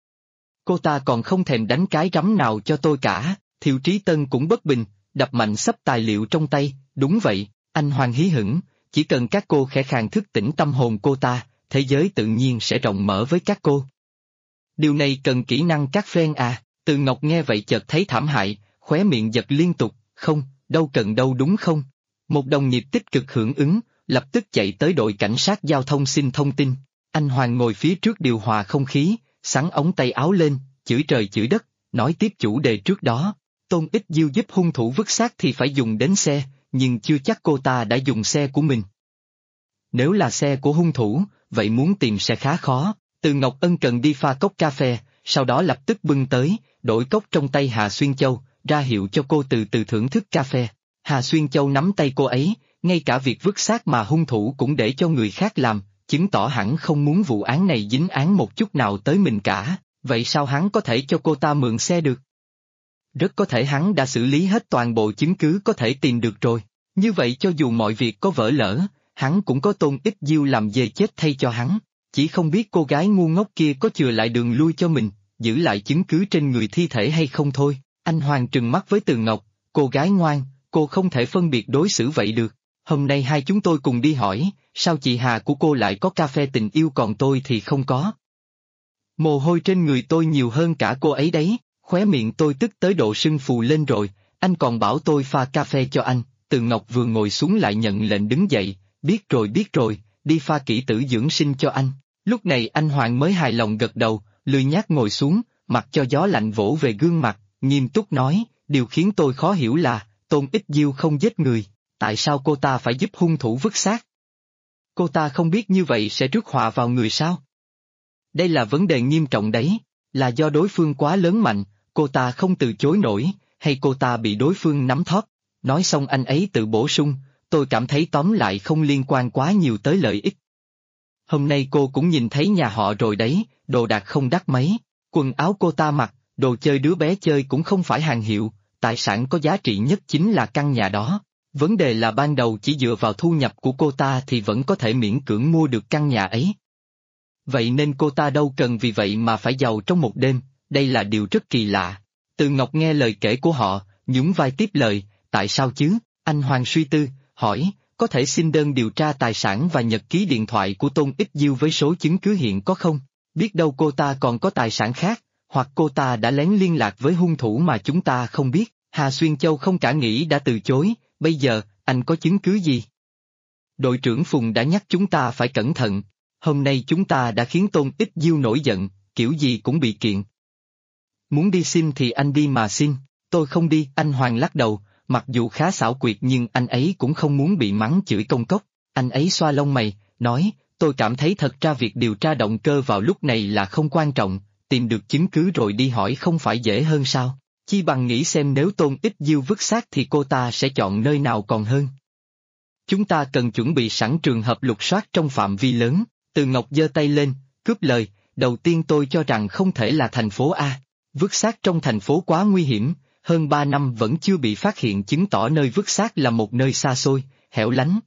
Cô ta còn không thèm đánh cái rắm nào cho tôi cả. Thiệu Trí Tân cũng bất bình, đập mạnh xấp tài liệu trong tay, đúng vậy, anh Hoàng hí hửng, chỉ cần các cô khẽ khàng thức tỉnh tâm hồn cô ta, thế giới tự nhiên sẽ rộng mở với các cô. Điều này cần kỹ năng các phen à, Từ Ngọc nghe vậy chợt thấy thảm hại, khóe miệng giật liên tục, không, đâu cần đâu đúng không? Một đồng nghiệp tích cực hưởng ứng, lập tức chạy tới đội cảnh sát giao thông xin thông tin. Anh Hoàng ngồi phía trước điều hòa không khí, xắn ống tay áo lên, chửi trời chửi đất, nói tiếp chủ đề trước đó. Tôn Ích Diêu giúp hung thủ vứt xác thì phải dùng đến xe, nhưng chưa chắc cô ta đã dùng xe của mình. Nếu là xe của hung thủ, vậy muốn tìm sẽ khá khó. Từ Ngọc ân cần đi pha cốc cà phê, sau đó lập tức bưng tới, đổi cốc trong tay Hà Xuyên Châu, ra hiệu cho cô từ từ thưởng thức cà phê. Hà Xuyên Châu nắm tay cô ấy, ngay cả việc vứt xác mà hung thủ cũng để cho người khác làm, chứng tỏ hẳn không muốn vụ án này dính án một chút nào tới mình cả, vậy sao hắn có thể cho cô ta mượn xe được? Rất có thể hắn đã xử lý hết toàn bộ chứng cứ có thể tìm được rồi, như vậy cho dù mọi việc có vỡ lỡ, hắn cũng có Tôn Ích Diêu làm dê chết thay cho hắn, chỉ không biết cô gái ngu ngốc kia có chừa lại đường lui cho mình, giữ lại chứng cứ trên người thi thể hay không thôi. Anh Hoàng trừng mắt với Từ Ngọc, cô gái ngoan, cô không thể phân biệt đối xử vậy được, hôm nay hai chúng tôi cùng đi hỏi, sao chị Hà của cô lại có cà phê tình yêu còn tôi thì không có. Mồ hôi trên người tôi nhiều hơn cả cô ấy đấy, khóe miệng tôi tức tới độ sưng phù lên rồi, anh còn bảo tôi pha cà phê cho anh. Từ Ngọc vừa ngồi xuống lại nhận lệnh đứng dậy, biết rồi, đi pha kỹ tử dưỡng sinh cho anh. Lúc này anh Hoàng mới hài lòng gật đầu, lười nhác ngồi xuống, mặc cho gió lạnh vỗ về gương mặt, nghiêm túc nói, điều khiến tôi khó hiểu là, Tôn Ích Diêu không giết người, tại sao cô ta phải giúp hung thủ vứt xác? Cô ta không biết như vậy sẽ rước họa vào người sao? Đây là vấn đề nghiêm trọng đấy, là do đối phương quá lớn mạnh, cô ta không từ chối nổi, hay cô ta bị đối phương nắm thóp. Nói xong anh ấy tự bổ sung, tôi cảm thấy tóm lại không liên quan quá nhiều tới lợi ích. Hôm nay cô cũng nhìn thấy nhà họ rồi đấy, đồ đạc không đắt mấy, quần áo cô ta mặc, đồ chơi đứa bé chơi cũng không phải hàng hiệu, tài sản có giá trị nhất chính là căn nhà đó. Vấn đề là ban đầu chỉ dựa vào thu nhập của cô ta thì vẫn có thể miễn cưỡng mua được căn nhà ấy. Vậy nên cô ta đâu cần vì vậy mà phải giàu trong một đêm, đây là điều rất kỳ lạ. Từ Ngọc nghe lời kể của họ, nhún vai tiếp lời, tại sao chứ? Anh Hoàng suy tư, hỏi, có thể xin đơn điều tra tài sản và nhật ký điện thoại của Tôn Ích Diêu với số chứng cứ hiện có không? Biết đâu cô ta còn có tài sản khác, hoặc cô ta đã lén liên lạc với hung thủ mà chúng ta không biết. Hà Xuyên Châu không cả nghĩ đã từ chối, bây giờ, anh có chứng cứ gì? Đội trưởng Phùng đã nhắc chúng ta phải cẩn thận, hôm nay chúng ta đã khiến Tôn Ích Diêu nổi giận, kiểu gì cũng bị kiện. Muốn đi xin thì anh đi mà xin, tôi không đi. Anh Hoàng lắc đầu, mặc dù khá xảo quyệt nhưng anh ấy cũng không muốn bị mắng chửi công cốc. Anh ấy xoa lông mày, nói, tôi cảm thấy thật ra việc điều tra động cơ vào lúc này là không quan trọng, tìm được chứng cứ rồi đi hỏi không phải dễ hơn sao? Chi bằng nghĩ xem nếu Tôn Ích Diêu vứt xác thì cô ta sẽ chọn nơi nào còn hơn. Chúng ta cần chuẩn bị sẵn trường hợp lục soát trong phạm vi lớn. Từ Ngọc giơ tay lên, cướp lời, đầu tiên tôi cho rằng không thể là thành phố A. Vứt xác trong thành phố quá nguy hiểm, hơn 3 năm vẫn chưa bị phát hiện chứng tỏ nơi vứt xác là một nơi xa xôi, hẻo lánh.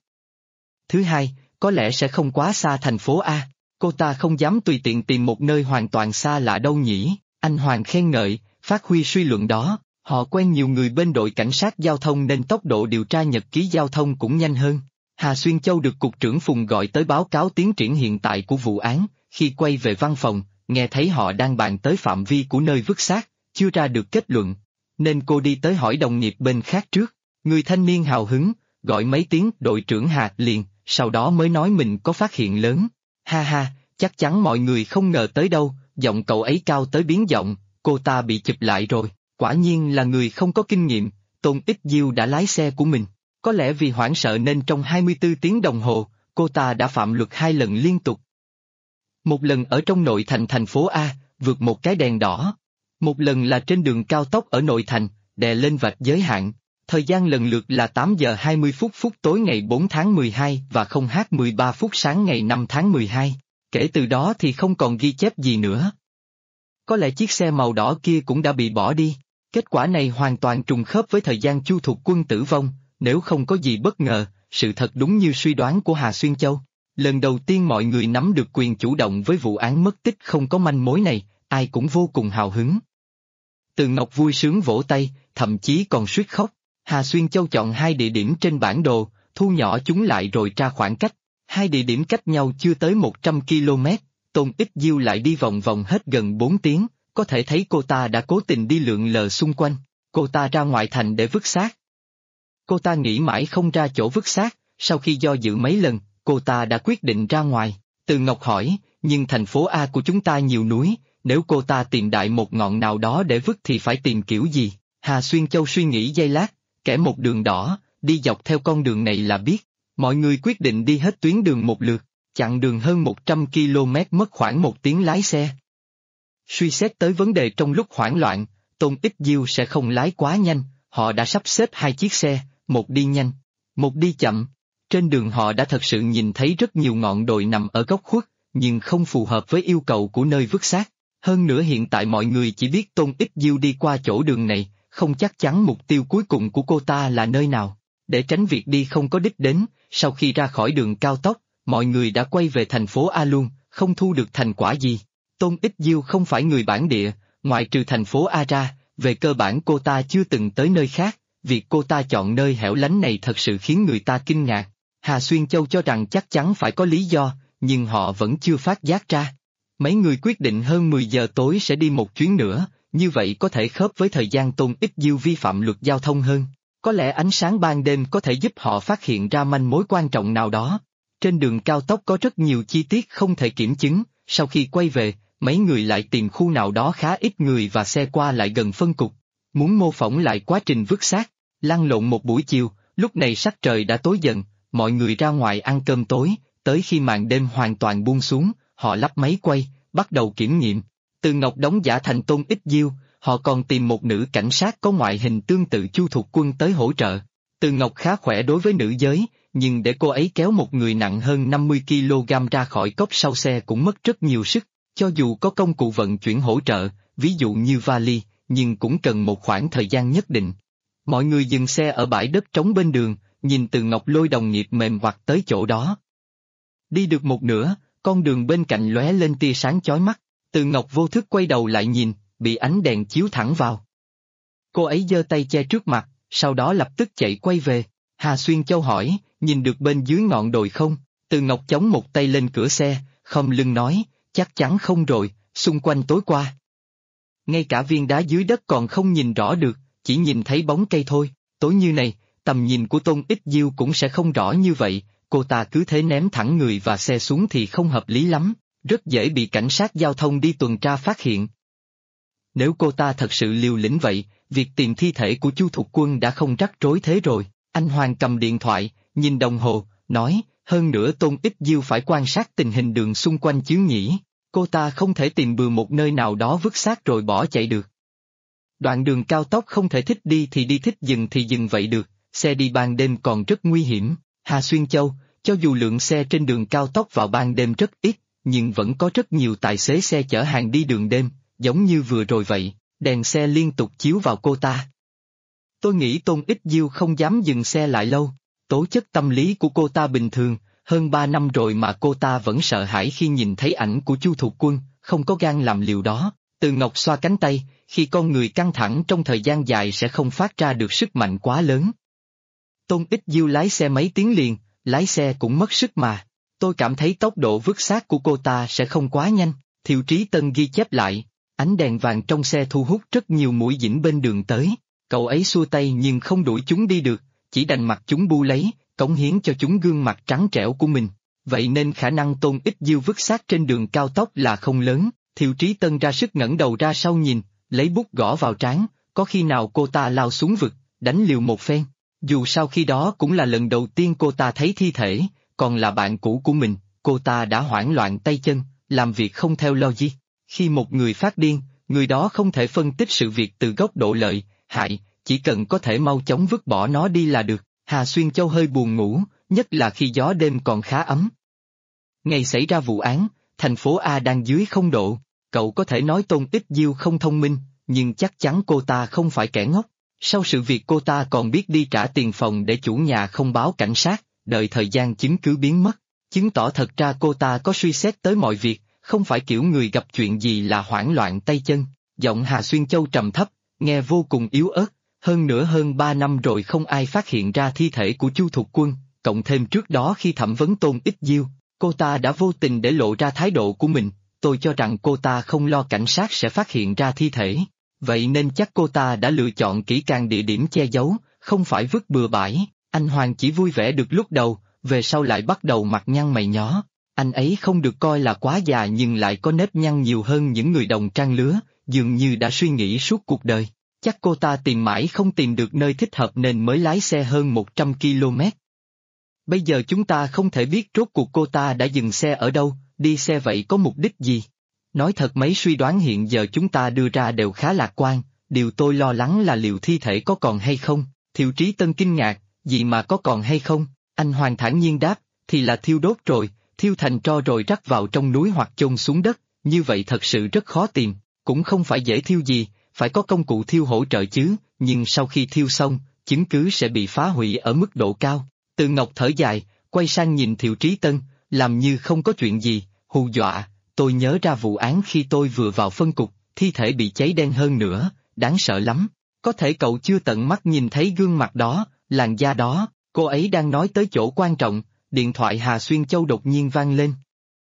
Thứ hai, có lẽ sẽ không quá xa thành phố A, cô ta không dám tùy tiện tìm một nơi hoàn toàn xa lạ đâu nhỉ. Anh Hoàng khen ngợi, phát huy suy luận đó, họ quen nhiều người bên đội cảnh sát giao thông nên tốc độ điều tra nhật ký giao thông cũng nhanh hơn. Hà Xuyên Châu được Cục trưởng Phùng gọi tới báo cáo tiến triển hiện tại của vụ án, khi quay về văn phòng, nghe thấy họ đang bàn tới phạm vi của nơi vứt xác, chưa ra được kết luận, nên cô đi tới hỏi đồng nghiệp bên khác trước. Người thanh niên hào hứng, gọi mấy tiếng đội trưởng Hà liền, sau đó mới nói mình có phát hiện lớn. Ha ha, chắc chắn mọi người không ngờ tới đâu, giọng cậu ấy cao tới biến giọng, cô ta bị chụp lại rồi, quả nhiên là người không có kinh nghiệm. Tôn Ích Diêu đã lái xe của mình. Có lẽ vì hoảng sợ nên trong 24 tiếng đồng hồ, cô ta đã phạm luật 2 lần liên tục. Một lần ở trong nội thành thành phố A, vượt một cái đèn đỏ. Một lần là trên đường cao tốc ở nội thành, đè lên vạch giới hạn. Thời gian lần lượt là 8 giờ 20 phút tối ngày 4 tháng 12 và 0h13 sáng ngày 5 tháng 12. Kể từ đó thì không còn ghi chép gì nữa. Có lẽ chiếc xe màu đỏ kia cũng đã bị bỏ đi. Kết quả này hoàn toàn trùng khớp với thời gian Chu Thục Quân tử vong. Nếu không có gì bất ngờ, sự thật đúng như suy đoán của Hà Xuyên Châu. Lần đầu tiên mọi người nắm được quyền chủ động với vụ án mất tích không có manh mối này, ai cũng vô cùng hào hứng. Từ Ngọc vui sướng vỗ tay, thậm chí còn suýt khóc. Hà Xuyên Châu chọn 2 địa điểm trên bản đồ, thu nhỏ chúng lại rồi tra khoảng cách. 2 địa điểm cách nhau chưa tới 100 km, Tôn Ích Diêu lại đi vòng vòng hết gần 4 tiếng, có thể thấy cô ta đã cố tình đi lượn lờ xung quanh. Cô ta ra ngoại thành để vứt xác. Cô ta nghĩ mãi không ra chỗ vứt xác, sau khi do dự mấy lần, cô ta đã quyết định ra ngoài. Từ Ngọc hỏi, nhưng thành phố A của chúng ta nhiều núi, nếu cô ta tìm đại một ngọn nào đó để vứt thì phải tìm kiểu gì? Hà Xuyên Châu suy nghĩ giây lát, kẻ một đường đỏ, đi dọc theo con đường này là biết. Mọi người quyết định đi hết tuyến đường một lượt, chặng đường hơn 100 km mất khoảng 1 tiếng lái xe. Suy xét tới vấn đề trong lúc hoảng loạn, Tôn Ích Diêu sẽ không lái quá nhanh, họ đã sắp xếp 2 chiếc xe, một đi nhanh, một đi chậm. Trên đường họ đã thật sự nhìn thấy rất nhiều ngọn đồi nằm ở góc khuất, nhưng không phù hợp với yêu cầu của nơi vứt xác. Hơn nữa hiện tại mọi người chỉ biết Tôn Ích Diêu đi qua chỗ đường này, không chắc chắn mục tiêu cuối cùng của cô ta là nơi nào. Để tránh việc đi không có đích đến, sau khi ra khỏi đường cao tốc, mọi người đã quay về thành phố A luôn, không thu được thành quả gì. Tôn Ích Diêu không phải người bản địa, ngoại trừ thành phố A ra, về cơ bản cô ta chưa từng tới nơi khác, việc cô ta chọn nơi hẻo lánh này thật sự khiến người ta kinh ngạc. Hà Xuyên Châu cho rằng chắc chắn phải có lý do, nhưng họ vẫn chưa phát giác ra. Mấy người quyết định hơn 10 giờ tối sẽ đi một chuyến nữa, như vậy có thể khớp với thời gian Tôn Ích Diêu vi phạm luật giao thông hơn. Có lẽ ánh sáng ban đêm có thể giúp họ phát hiện ra manh mối quan trọng nào đó. Trên đường cao tốc có rất nhiều chi tiết không thể kiểm chứng, sau khi quay về, mấy người lại tìm khu nào đó khá ít người và xe qua lại gần phân cục. Muốn mô phỏng lại quá trình vứt xác, lăn lộn một buổi chiều, lúc này sắc trời đã tối dần, mọi người ra ngoài ăn cơm tối, tới khi màn đêm hoàn toàn buông xuống, họ lắp máy quay, bắt đầu kiểm nghiệm. Từ Ngọc đóng giả thành Tôn Ích Diêu, họ còn tìm một nữ cảnh sát có ngoại hình tương tự Chu Thục Quân tới hỗ trợ. Từ Ngọc khá khỏe đối với nữ giới, nhưng để cô ấy kéo một người nặng hơn 50 kg ra khỏi cốp sau xe cũng mất rất nhiều sức, cho dù có công cụ vận chuyển hỗ trợ, ví dụ như vali, nhưng cũng cần một khoảng thời gian nhất định. Mọi người dừng xe ở bãi đất trống bên đường, nhìn Từ Ngọc lôi đồng nghiệp mềm hoặc tới chỗ đó. Đi được một nửa, con đường bên cạnh lóe lên tia sáng chói mắt, Từ Ngọc vô thức quay đầu lại nhìn, bị ánh đèn chiếu thẳng vào. Cô ấy giơ tay che trước mặt, sau đó lập tức chạy quay về. Hà Xuyên Châu hỏi, nhìn được bên dưới ngọn đồi không? Từ Ngọc chống một tay lên cửa xe, khom lưng nói, chắc chắn không rồi, xung quanh tối qua. Ngay cả viên đá dưới đất còn không nhìn rõ được, chỉ nhìn thấy bóng cây thôi, tối như này, tầm nhìn của Tôn Ích Diêu cũng sẽ không rõ như vậy, cô ta cứ thế ném thẳng người và xe xuống thì không hợp lý lắm, rất dễ bị cảnh sát giao thông đi tuần tra phát hiện. Nếu cô ta thật sự liều lĩnh vậy, việc tìm thi thể của Chu Thục Quân đã không rắc rối thế rồi. Anh Hoàng cầm điện thoại, nhìn đồng hồ, nói, hơn nữa Tôn Ích Diêu phải quan sát tình hình đường xung quanh chứ nhỉ, cô ta không thể tìm bừa một nơi nào đó vứt xác rồi bỏ chạy được. Đoạn đường cao tốc không thể thích đi thì đi, thích dừng thì dừng vậy được, xe đi ban đêm còn rất nguy hiểm. Hà Xuyên Châu, cho dù lượng xe trên đường cao tốc vào ban đêm rất ít, nhưng vẫn có rất nhiều tài xế xe chở hàng đi đường đêm, giống như vừa rồi vậy, đèn xe liên tục chiếu vào cô ta. Tôi nghĩ Tôn Ích Diêu không dám dừng xe lại lâu, tố chất tâm lý của cô ta bình thường, hơn 3 năm rồi mà cô ta vẫn sợ hãi khi nhìn thấy ảnh của Chu Thục Quân, không có gan làm liều đó. Từ Ngọc xoa cánh tay, khi con người căng thẳng trong thời gian dài sẽ không phát ra được sức mạnh quá lớn. Tôn Ích Diêu lái xe mấy tiếng liền, lái xe cũng mất sức mà. Tôi cảm thấy tốc độ vứt xác của cô ta sẽ không quá nhanh, Thiệu Trí Tân ghi chép lại. Ánh đèn vàng trong xe thu hút rất nhiều muỗi dĩnh bên đường tới, cậu ấy xua tay nhưng không đuổi chúng đi được, chỉ đành mặc chúng bu lấy, cống hiến cho chúng gương mặt trắng trẻo của mình. Vậy nên khả năng Tôn Ích Diêu vứt xác trên đường cao tốc là không lớn. Thiệu Trí Tân ra sức ngẩng đầu ra sau nhìn, lấy bút gõ vào trán, có khi nào cô ta lao xuống vực, đánh liều một phen. Dù sao khi đó cũng là lần đầu tiên cô ta thấy thi thể, còn là bạn cũ của mình, cô ta đã hoảng loạn tay chân, làm việc không theo logic. Khi một người phát điên, người đó không thể phân tích sự việc từ góc độ lợi, hại, chỉ cần có thể mau chóng vứt bỏ nó đi là được. Hà Xuyên Châu hơi buồn ngủ, nhất là khi gió đêm còn khá ấm. Ngày xảy ra vụ án, thành phố A đang dưới 0 độ, cậu có thể nói Tôn Ích Diêu không thông minh, nhưng chắc chắn cô ta không phải kẻ ngốc. Sau sự việc cô ta còn biết đi trả tiền phòng để chủ nhà không báo cảnh sát, đợi thời gian chứng cứ biến mất, chứng tỏ thật ra cô ta có suy xét tới mọi việc, không phải kiểu người gặp chuyện gì là hoảng loạn tay chân. Giọng Hà Xuyên Châu trầm thấp, nghe vô cùng yếu ớt, hơn nữa hơn 3 năm rồi không ai phát hiện ra thi thể của Chu Thục Quân, cộng thêm trước đó khi thẩm vấn Tôn Ích Diêu, cô ta đã vô tình để lộ ra thái độ của mình, tôi cho rằng cô ta không lo cảnh sát sẽ phát hiện ra thi thể. Vậy nên chắc cô ta đã lựa chọn kỹ càng địa điểm che giấu, không phải vứt bừa bãi. Anh Hoàng chỉ vui vẻ được lúc đầu, về sau lại bắt đầu mặt nhăn mày nhó. Anh ấy không được coi là quá già nhưng lại có nếp nhăn nhiều hơn những người đồng trang lứa, dường như đã suy nghĩ suốt cuộc đời. Chắc cô ta tìm mãi không tìm được nơi thích hợp nên mới lái xe hơn 100 km. Bây giờ chúng ta không thể biết rốt cuộc cô ta đã dừng xe ở đâu, đi xe vậy có mục đích gì. Nói thật mấy suy đoán hiện giờ chúng ta đưa ra đều khá lạc quan, điều tôi lo lắng là liệu thi thể có còn hay không. Thiệu Trí Tân kinh ngạc, gì mà có còn hay không? Anh Hoàng thản nhiên đáp, thì là thiêu đốt rồi, thiêu thành tro rồi rắc vào trong núi hoặc chôn xuống đất, như vậy thật sự rất khó tìm, cũng không phải dễ thiêu gì, phải có công cụ thiêu hỗ trợ chứ, nhưng sau khi thiêu xong, chứng cứ sẽ bị phá hủy ở mức độ cao. Từ Ngọc thở dài, quay sang nhìn Thiệu Trí Tân, làm như không có chuyện gì, hù dọa, tôi nhớ ra vụ án khi tôi vừa vào phân cục, thi thể bị cháy đen hơn nữa, đáng sợ lắm. Có thể cậu chưa tận mắt nhìn thấy gương mặt đó, làn da đó, cô ấy đang nói tới chỗ quan trọng, điện thoại Hà Xuyên Châu đột nhiên vang lên.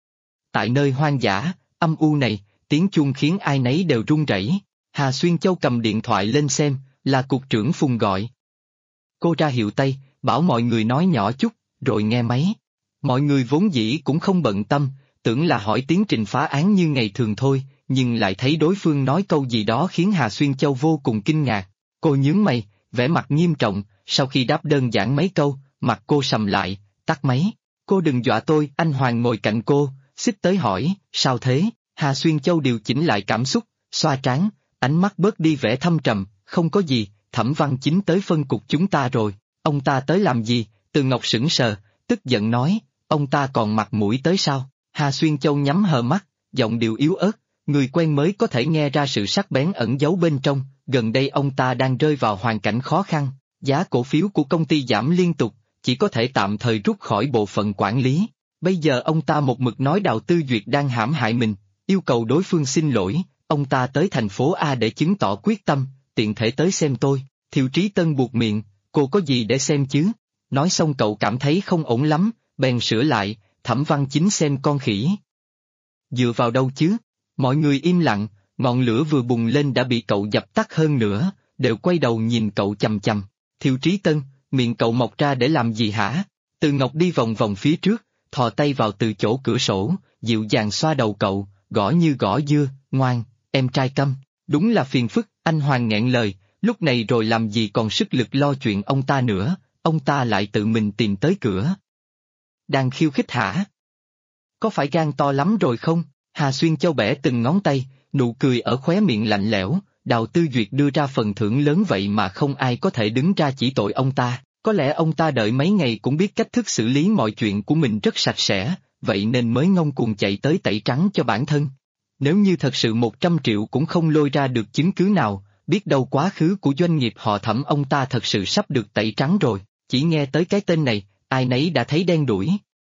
Tại nơi hoang dã, âm u này, tiếng chuông khiến ai nấy đều run rẩy. Hà Xuyên Châu cầm điện thoại lên xem, là cục trưởng Phùng gọi. Cô ra hiệu tay, bảo mọi người nói nhỏ chút, rồi nghe máy. Mọi người vốn dĩ cũng không bận tâm, tưởng là hỏi tiến trình phá án như ngày thường thôi, nhưng lại thấy đối phương nói câu gì đó khiến Hà Xuyên Châu vô cùng kinh ngạc. Cô nhướng mày, vẻ mặt nghiêm trọng, sau khi đáp đơn giản mấy câu, mặt cô sầm lại, tắt máy. Cô đừng dọa tôi, anh Hoàng ngồi cạnh cô, xích tới hỏi, sao thế? Hà Xuyên Châu điều chỉnh lại cảm xúc, xoa trán, ánh mắt bớt đi vẻ thâm trầm, không có gì, Thẩm Văn Chính tới phân cục chúng ta rồi, ông ta tới làm gì? Từ Ngọc sững sờ, tức giận nói, ông ta còn mặt mũi tới sao? Hà Xuyên Châu nhắm hờ mắt, giọng điệu yếu ớt, người quen mới có thể nghe ra sự sắc bén ẩn giấu bên trong, gần đây ông ta đang rơi vào hoàn cảnh khó khăn, giá cổ phiếu của công ty giảm liên tục, chỉ có thể tạm thời rút khỏi bộ phận quản lý. Bây giờ ông ta một mực nói Đào Tư Duyệt đang hãm hại mình, yêu cầu đối phương xin lỗi, ông ta tới thành phố A để chứng tỏ quyết tâm, tiện thể tới xem tôi. Thiệu Trí Tân buột miệng, cô có gì để xem chứ? Nói xong cậu cảm thấy không ổn lắm, bèn sửa lại, Thẩm Văn Chính xem con khỉ. Dựa vào đâu chứ? Mọi người im lặng, ngọn lửa vừa bùng lên đã bị cậu dập tắt hơn nữa, đều quay đầu nhìn cậu chằm chằm. Thiệu Trí Tân, miệng cậu mọc ra để làm gì hả? Từ Ngọc đi vòng vòng phía trước, thò tay vào từ chỗ cửa sổ, dịu dàng xoa đầu cậu, gõ như gõ dưa, ngoan, em trai câm, đúng là phiền phức. Anh Hoàng nghẹn lời, lúc này rồi làm gì còn sức lực lo chuyện ông ta nữa, ông ta lại tự mình tìm tới cửa. Đang khiêu khích hả? Có phải gan to lắm rồi không? Hà Xuyên Châu bẻ từng ngón tay, nụ cười ở khóe miệng lạnh lẽo, Đào Tư Duyệt đưa ra phần thưởng lớn vậy mà không ai có thể đứng ra chỉ tội ông ta, có lẽ ông ta đợi mấy ngày cũng biết cách thức xử lý mọi chuyện của mình rất sạch sẽ, vậy nên mới ngông cuồng chạy tới tẩy trắng cho bản thân. Nếu như thật sự 100 triệu cũng không lôi ra được chứng cứ nào, biết đâu quá khứ của doanh nghiệp họ Thẩm ông ta thật sự sắp được tẩy trắng rồi, chỉ nghe tới cái tên này, ai nấy đã thấy đen đủi.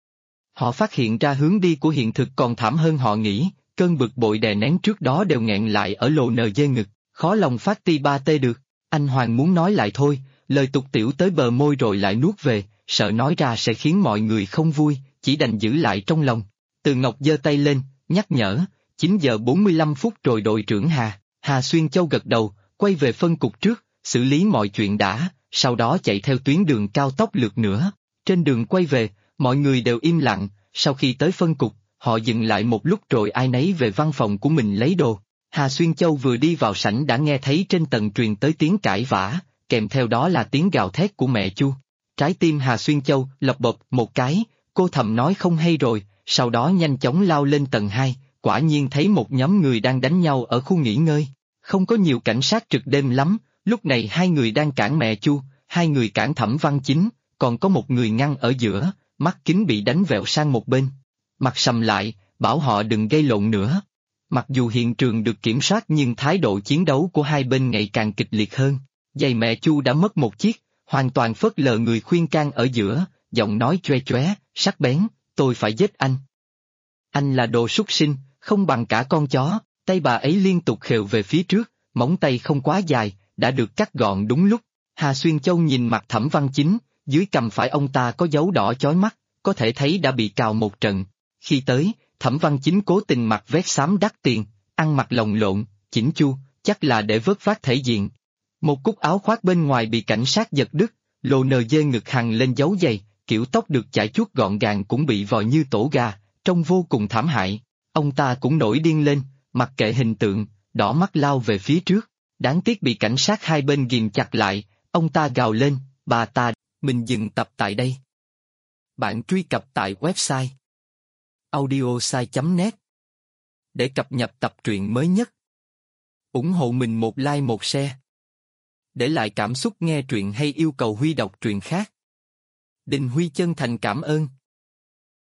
Họ phát hiện ra hướng đi của hiện thực còn thảm hơn họ nghĩ, cơn bực bội đè nén trước đó đều nghẹn lại ở lồ nờ dê ngực, khó lòng phát ti ba tê được. Anh Hoàng muốn nói lại thôi, lời tục tiểu tới bờ môi rồi lại nuốt về, sợ nói ra sẽ khiến mọi người không vui, chỉ đành giữ lại trong lòng. Từ Ngọc giơ tay lên, nhắc nhở, 9 giờ 45 phút rồi đội trưởng Hà Xuyên Châu gật đầu, quay về phân cục trước, xử lý mọi chuyện đã, sau đó chạy theo tuyến đường cao tốc lượt nữa. Trên đường quay về, mọi người đều im lặng, sau khi tới phân cục, họ dừng lại một lúc rồi ai nấy về văn phòng của mình lấy đồ. Hà Xuyên Châu vừa đi vào sảnh đã nghe thấy trên tầng truyền tới tiếng cãi vã, kèm theo đó là tiếng gào thét của mẹ Chu. Trái tim Hà Xuyên Châu lộc bộp một cái, cô thầm nói không hay rồi, sau đó nhanh chóng lao lên tầng 2, quả nhiên thấy một nhóm người đang đánh nhau ở khu nghỉ ngơi. Không có nhiều cảnh sát trực đêm lắm, lúc này hai người đang cản mẹ Chu, hai người cản Thẩm Văn Chính, còn có một người ngăn ở giữa, mắt kính bị đánh vẹo sang một bên. Mặt sầm lại, bảo họ đừng gây lộn nữa. Mặc dù hiện trường được kiểm soát nhưng thái độ chiến đấu của hai bên ngày càng kịch liệt hơn. Giày mẹ Chu đã mất một chiếc, hoàn toàn phớt lờ người khuyên can ở giữa, giọng nói choe choé, sắc bén, tôi phải giết anh. Anh là đồ súc sinh, không bằng cả con chó. Tay bà ấy liên tục khều về phía trước, móng tay không quá dài, đã được cắt gọn đúng lúc. Hà Xuyên Châu nhìn mặt Thẩm Văn Chính, dưới cằm phải ông ta có dấu đỏ chói mắt, có thể thấy đã bị cào một trận. Khi tới, Thẩm Văn Chính cố tình mặc vest xám đắt tiền, ăn mặc lồng lộn, chỉnh chu, chắc là để vớt vát thể diện. Một cúc áo khoác bên ngoài bị cảnh sát giật đứt, lộ nờ dê ngực hằn lên dấu giày, kiểu tóc được chải chuốt gọn gàng cũng bị vò như tổ gà, trông vô cùng thảm hại. Ông ta cũng nổi điên lên, mặc kệ hình tượng, đỏ mắt lao về phía trước. Đáng tiếc bị cảnh sát hai bên ghìm chặt lại, ông ta gào lên, bà ta, mình dừng tập tại đây. Bạn truy cập tại website audiosai.net để cập nhật tập truyện mới nhất. Ủng hộ mình một like một share. Để lại cảm xúc nghe truyện hay yêu cầu Huy đọc truyện khác. Đình Huy chân thành cảm ơn.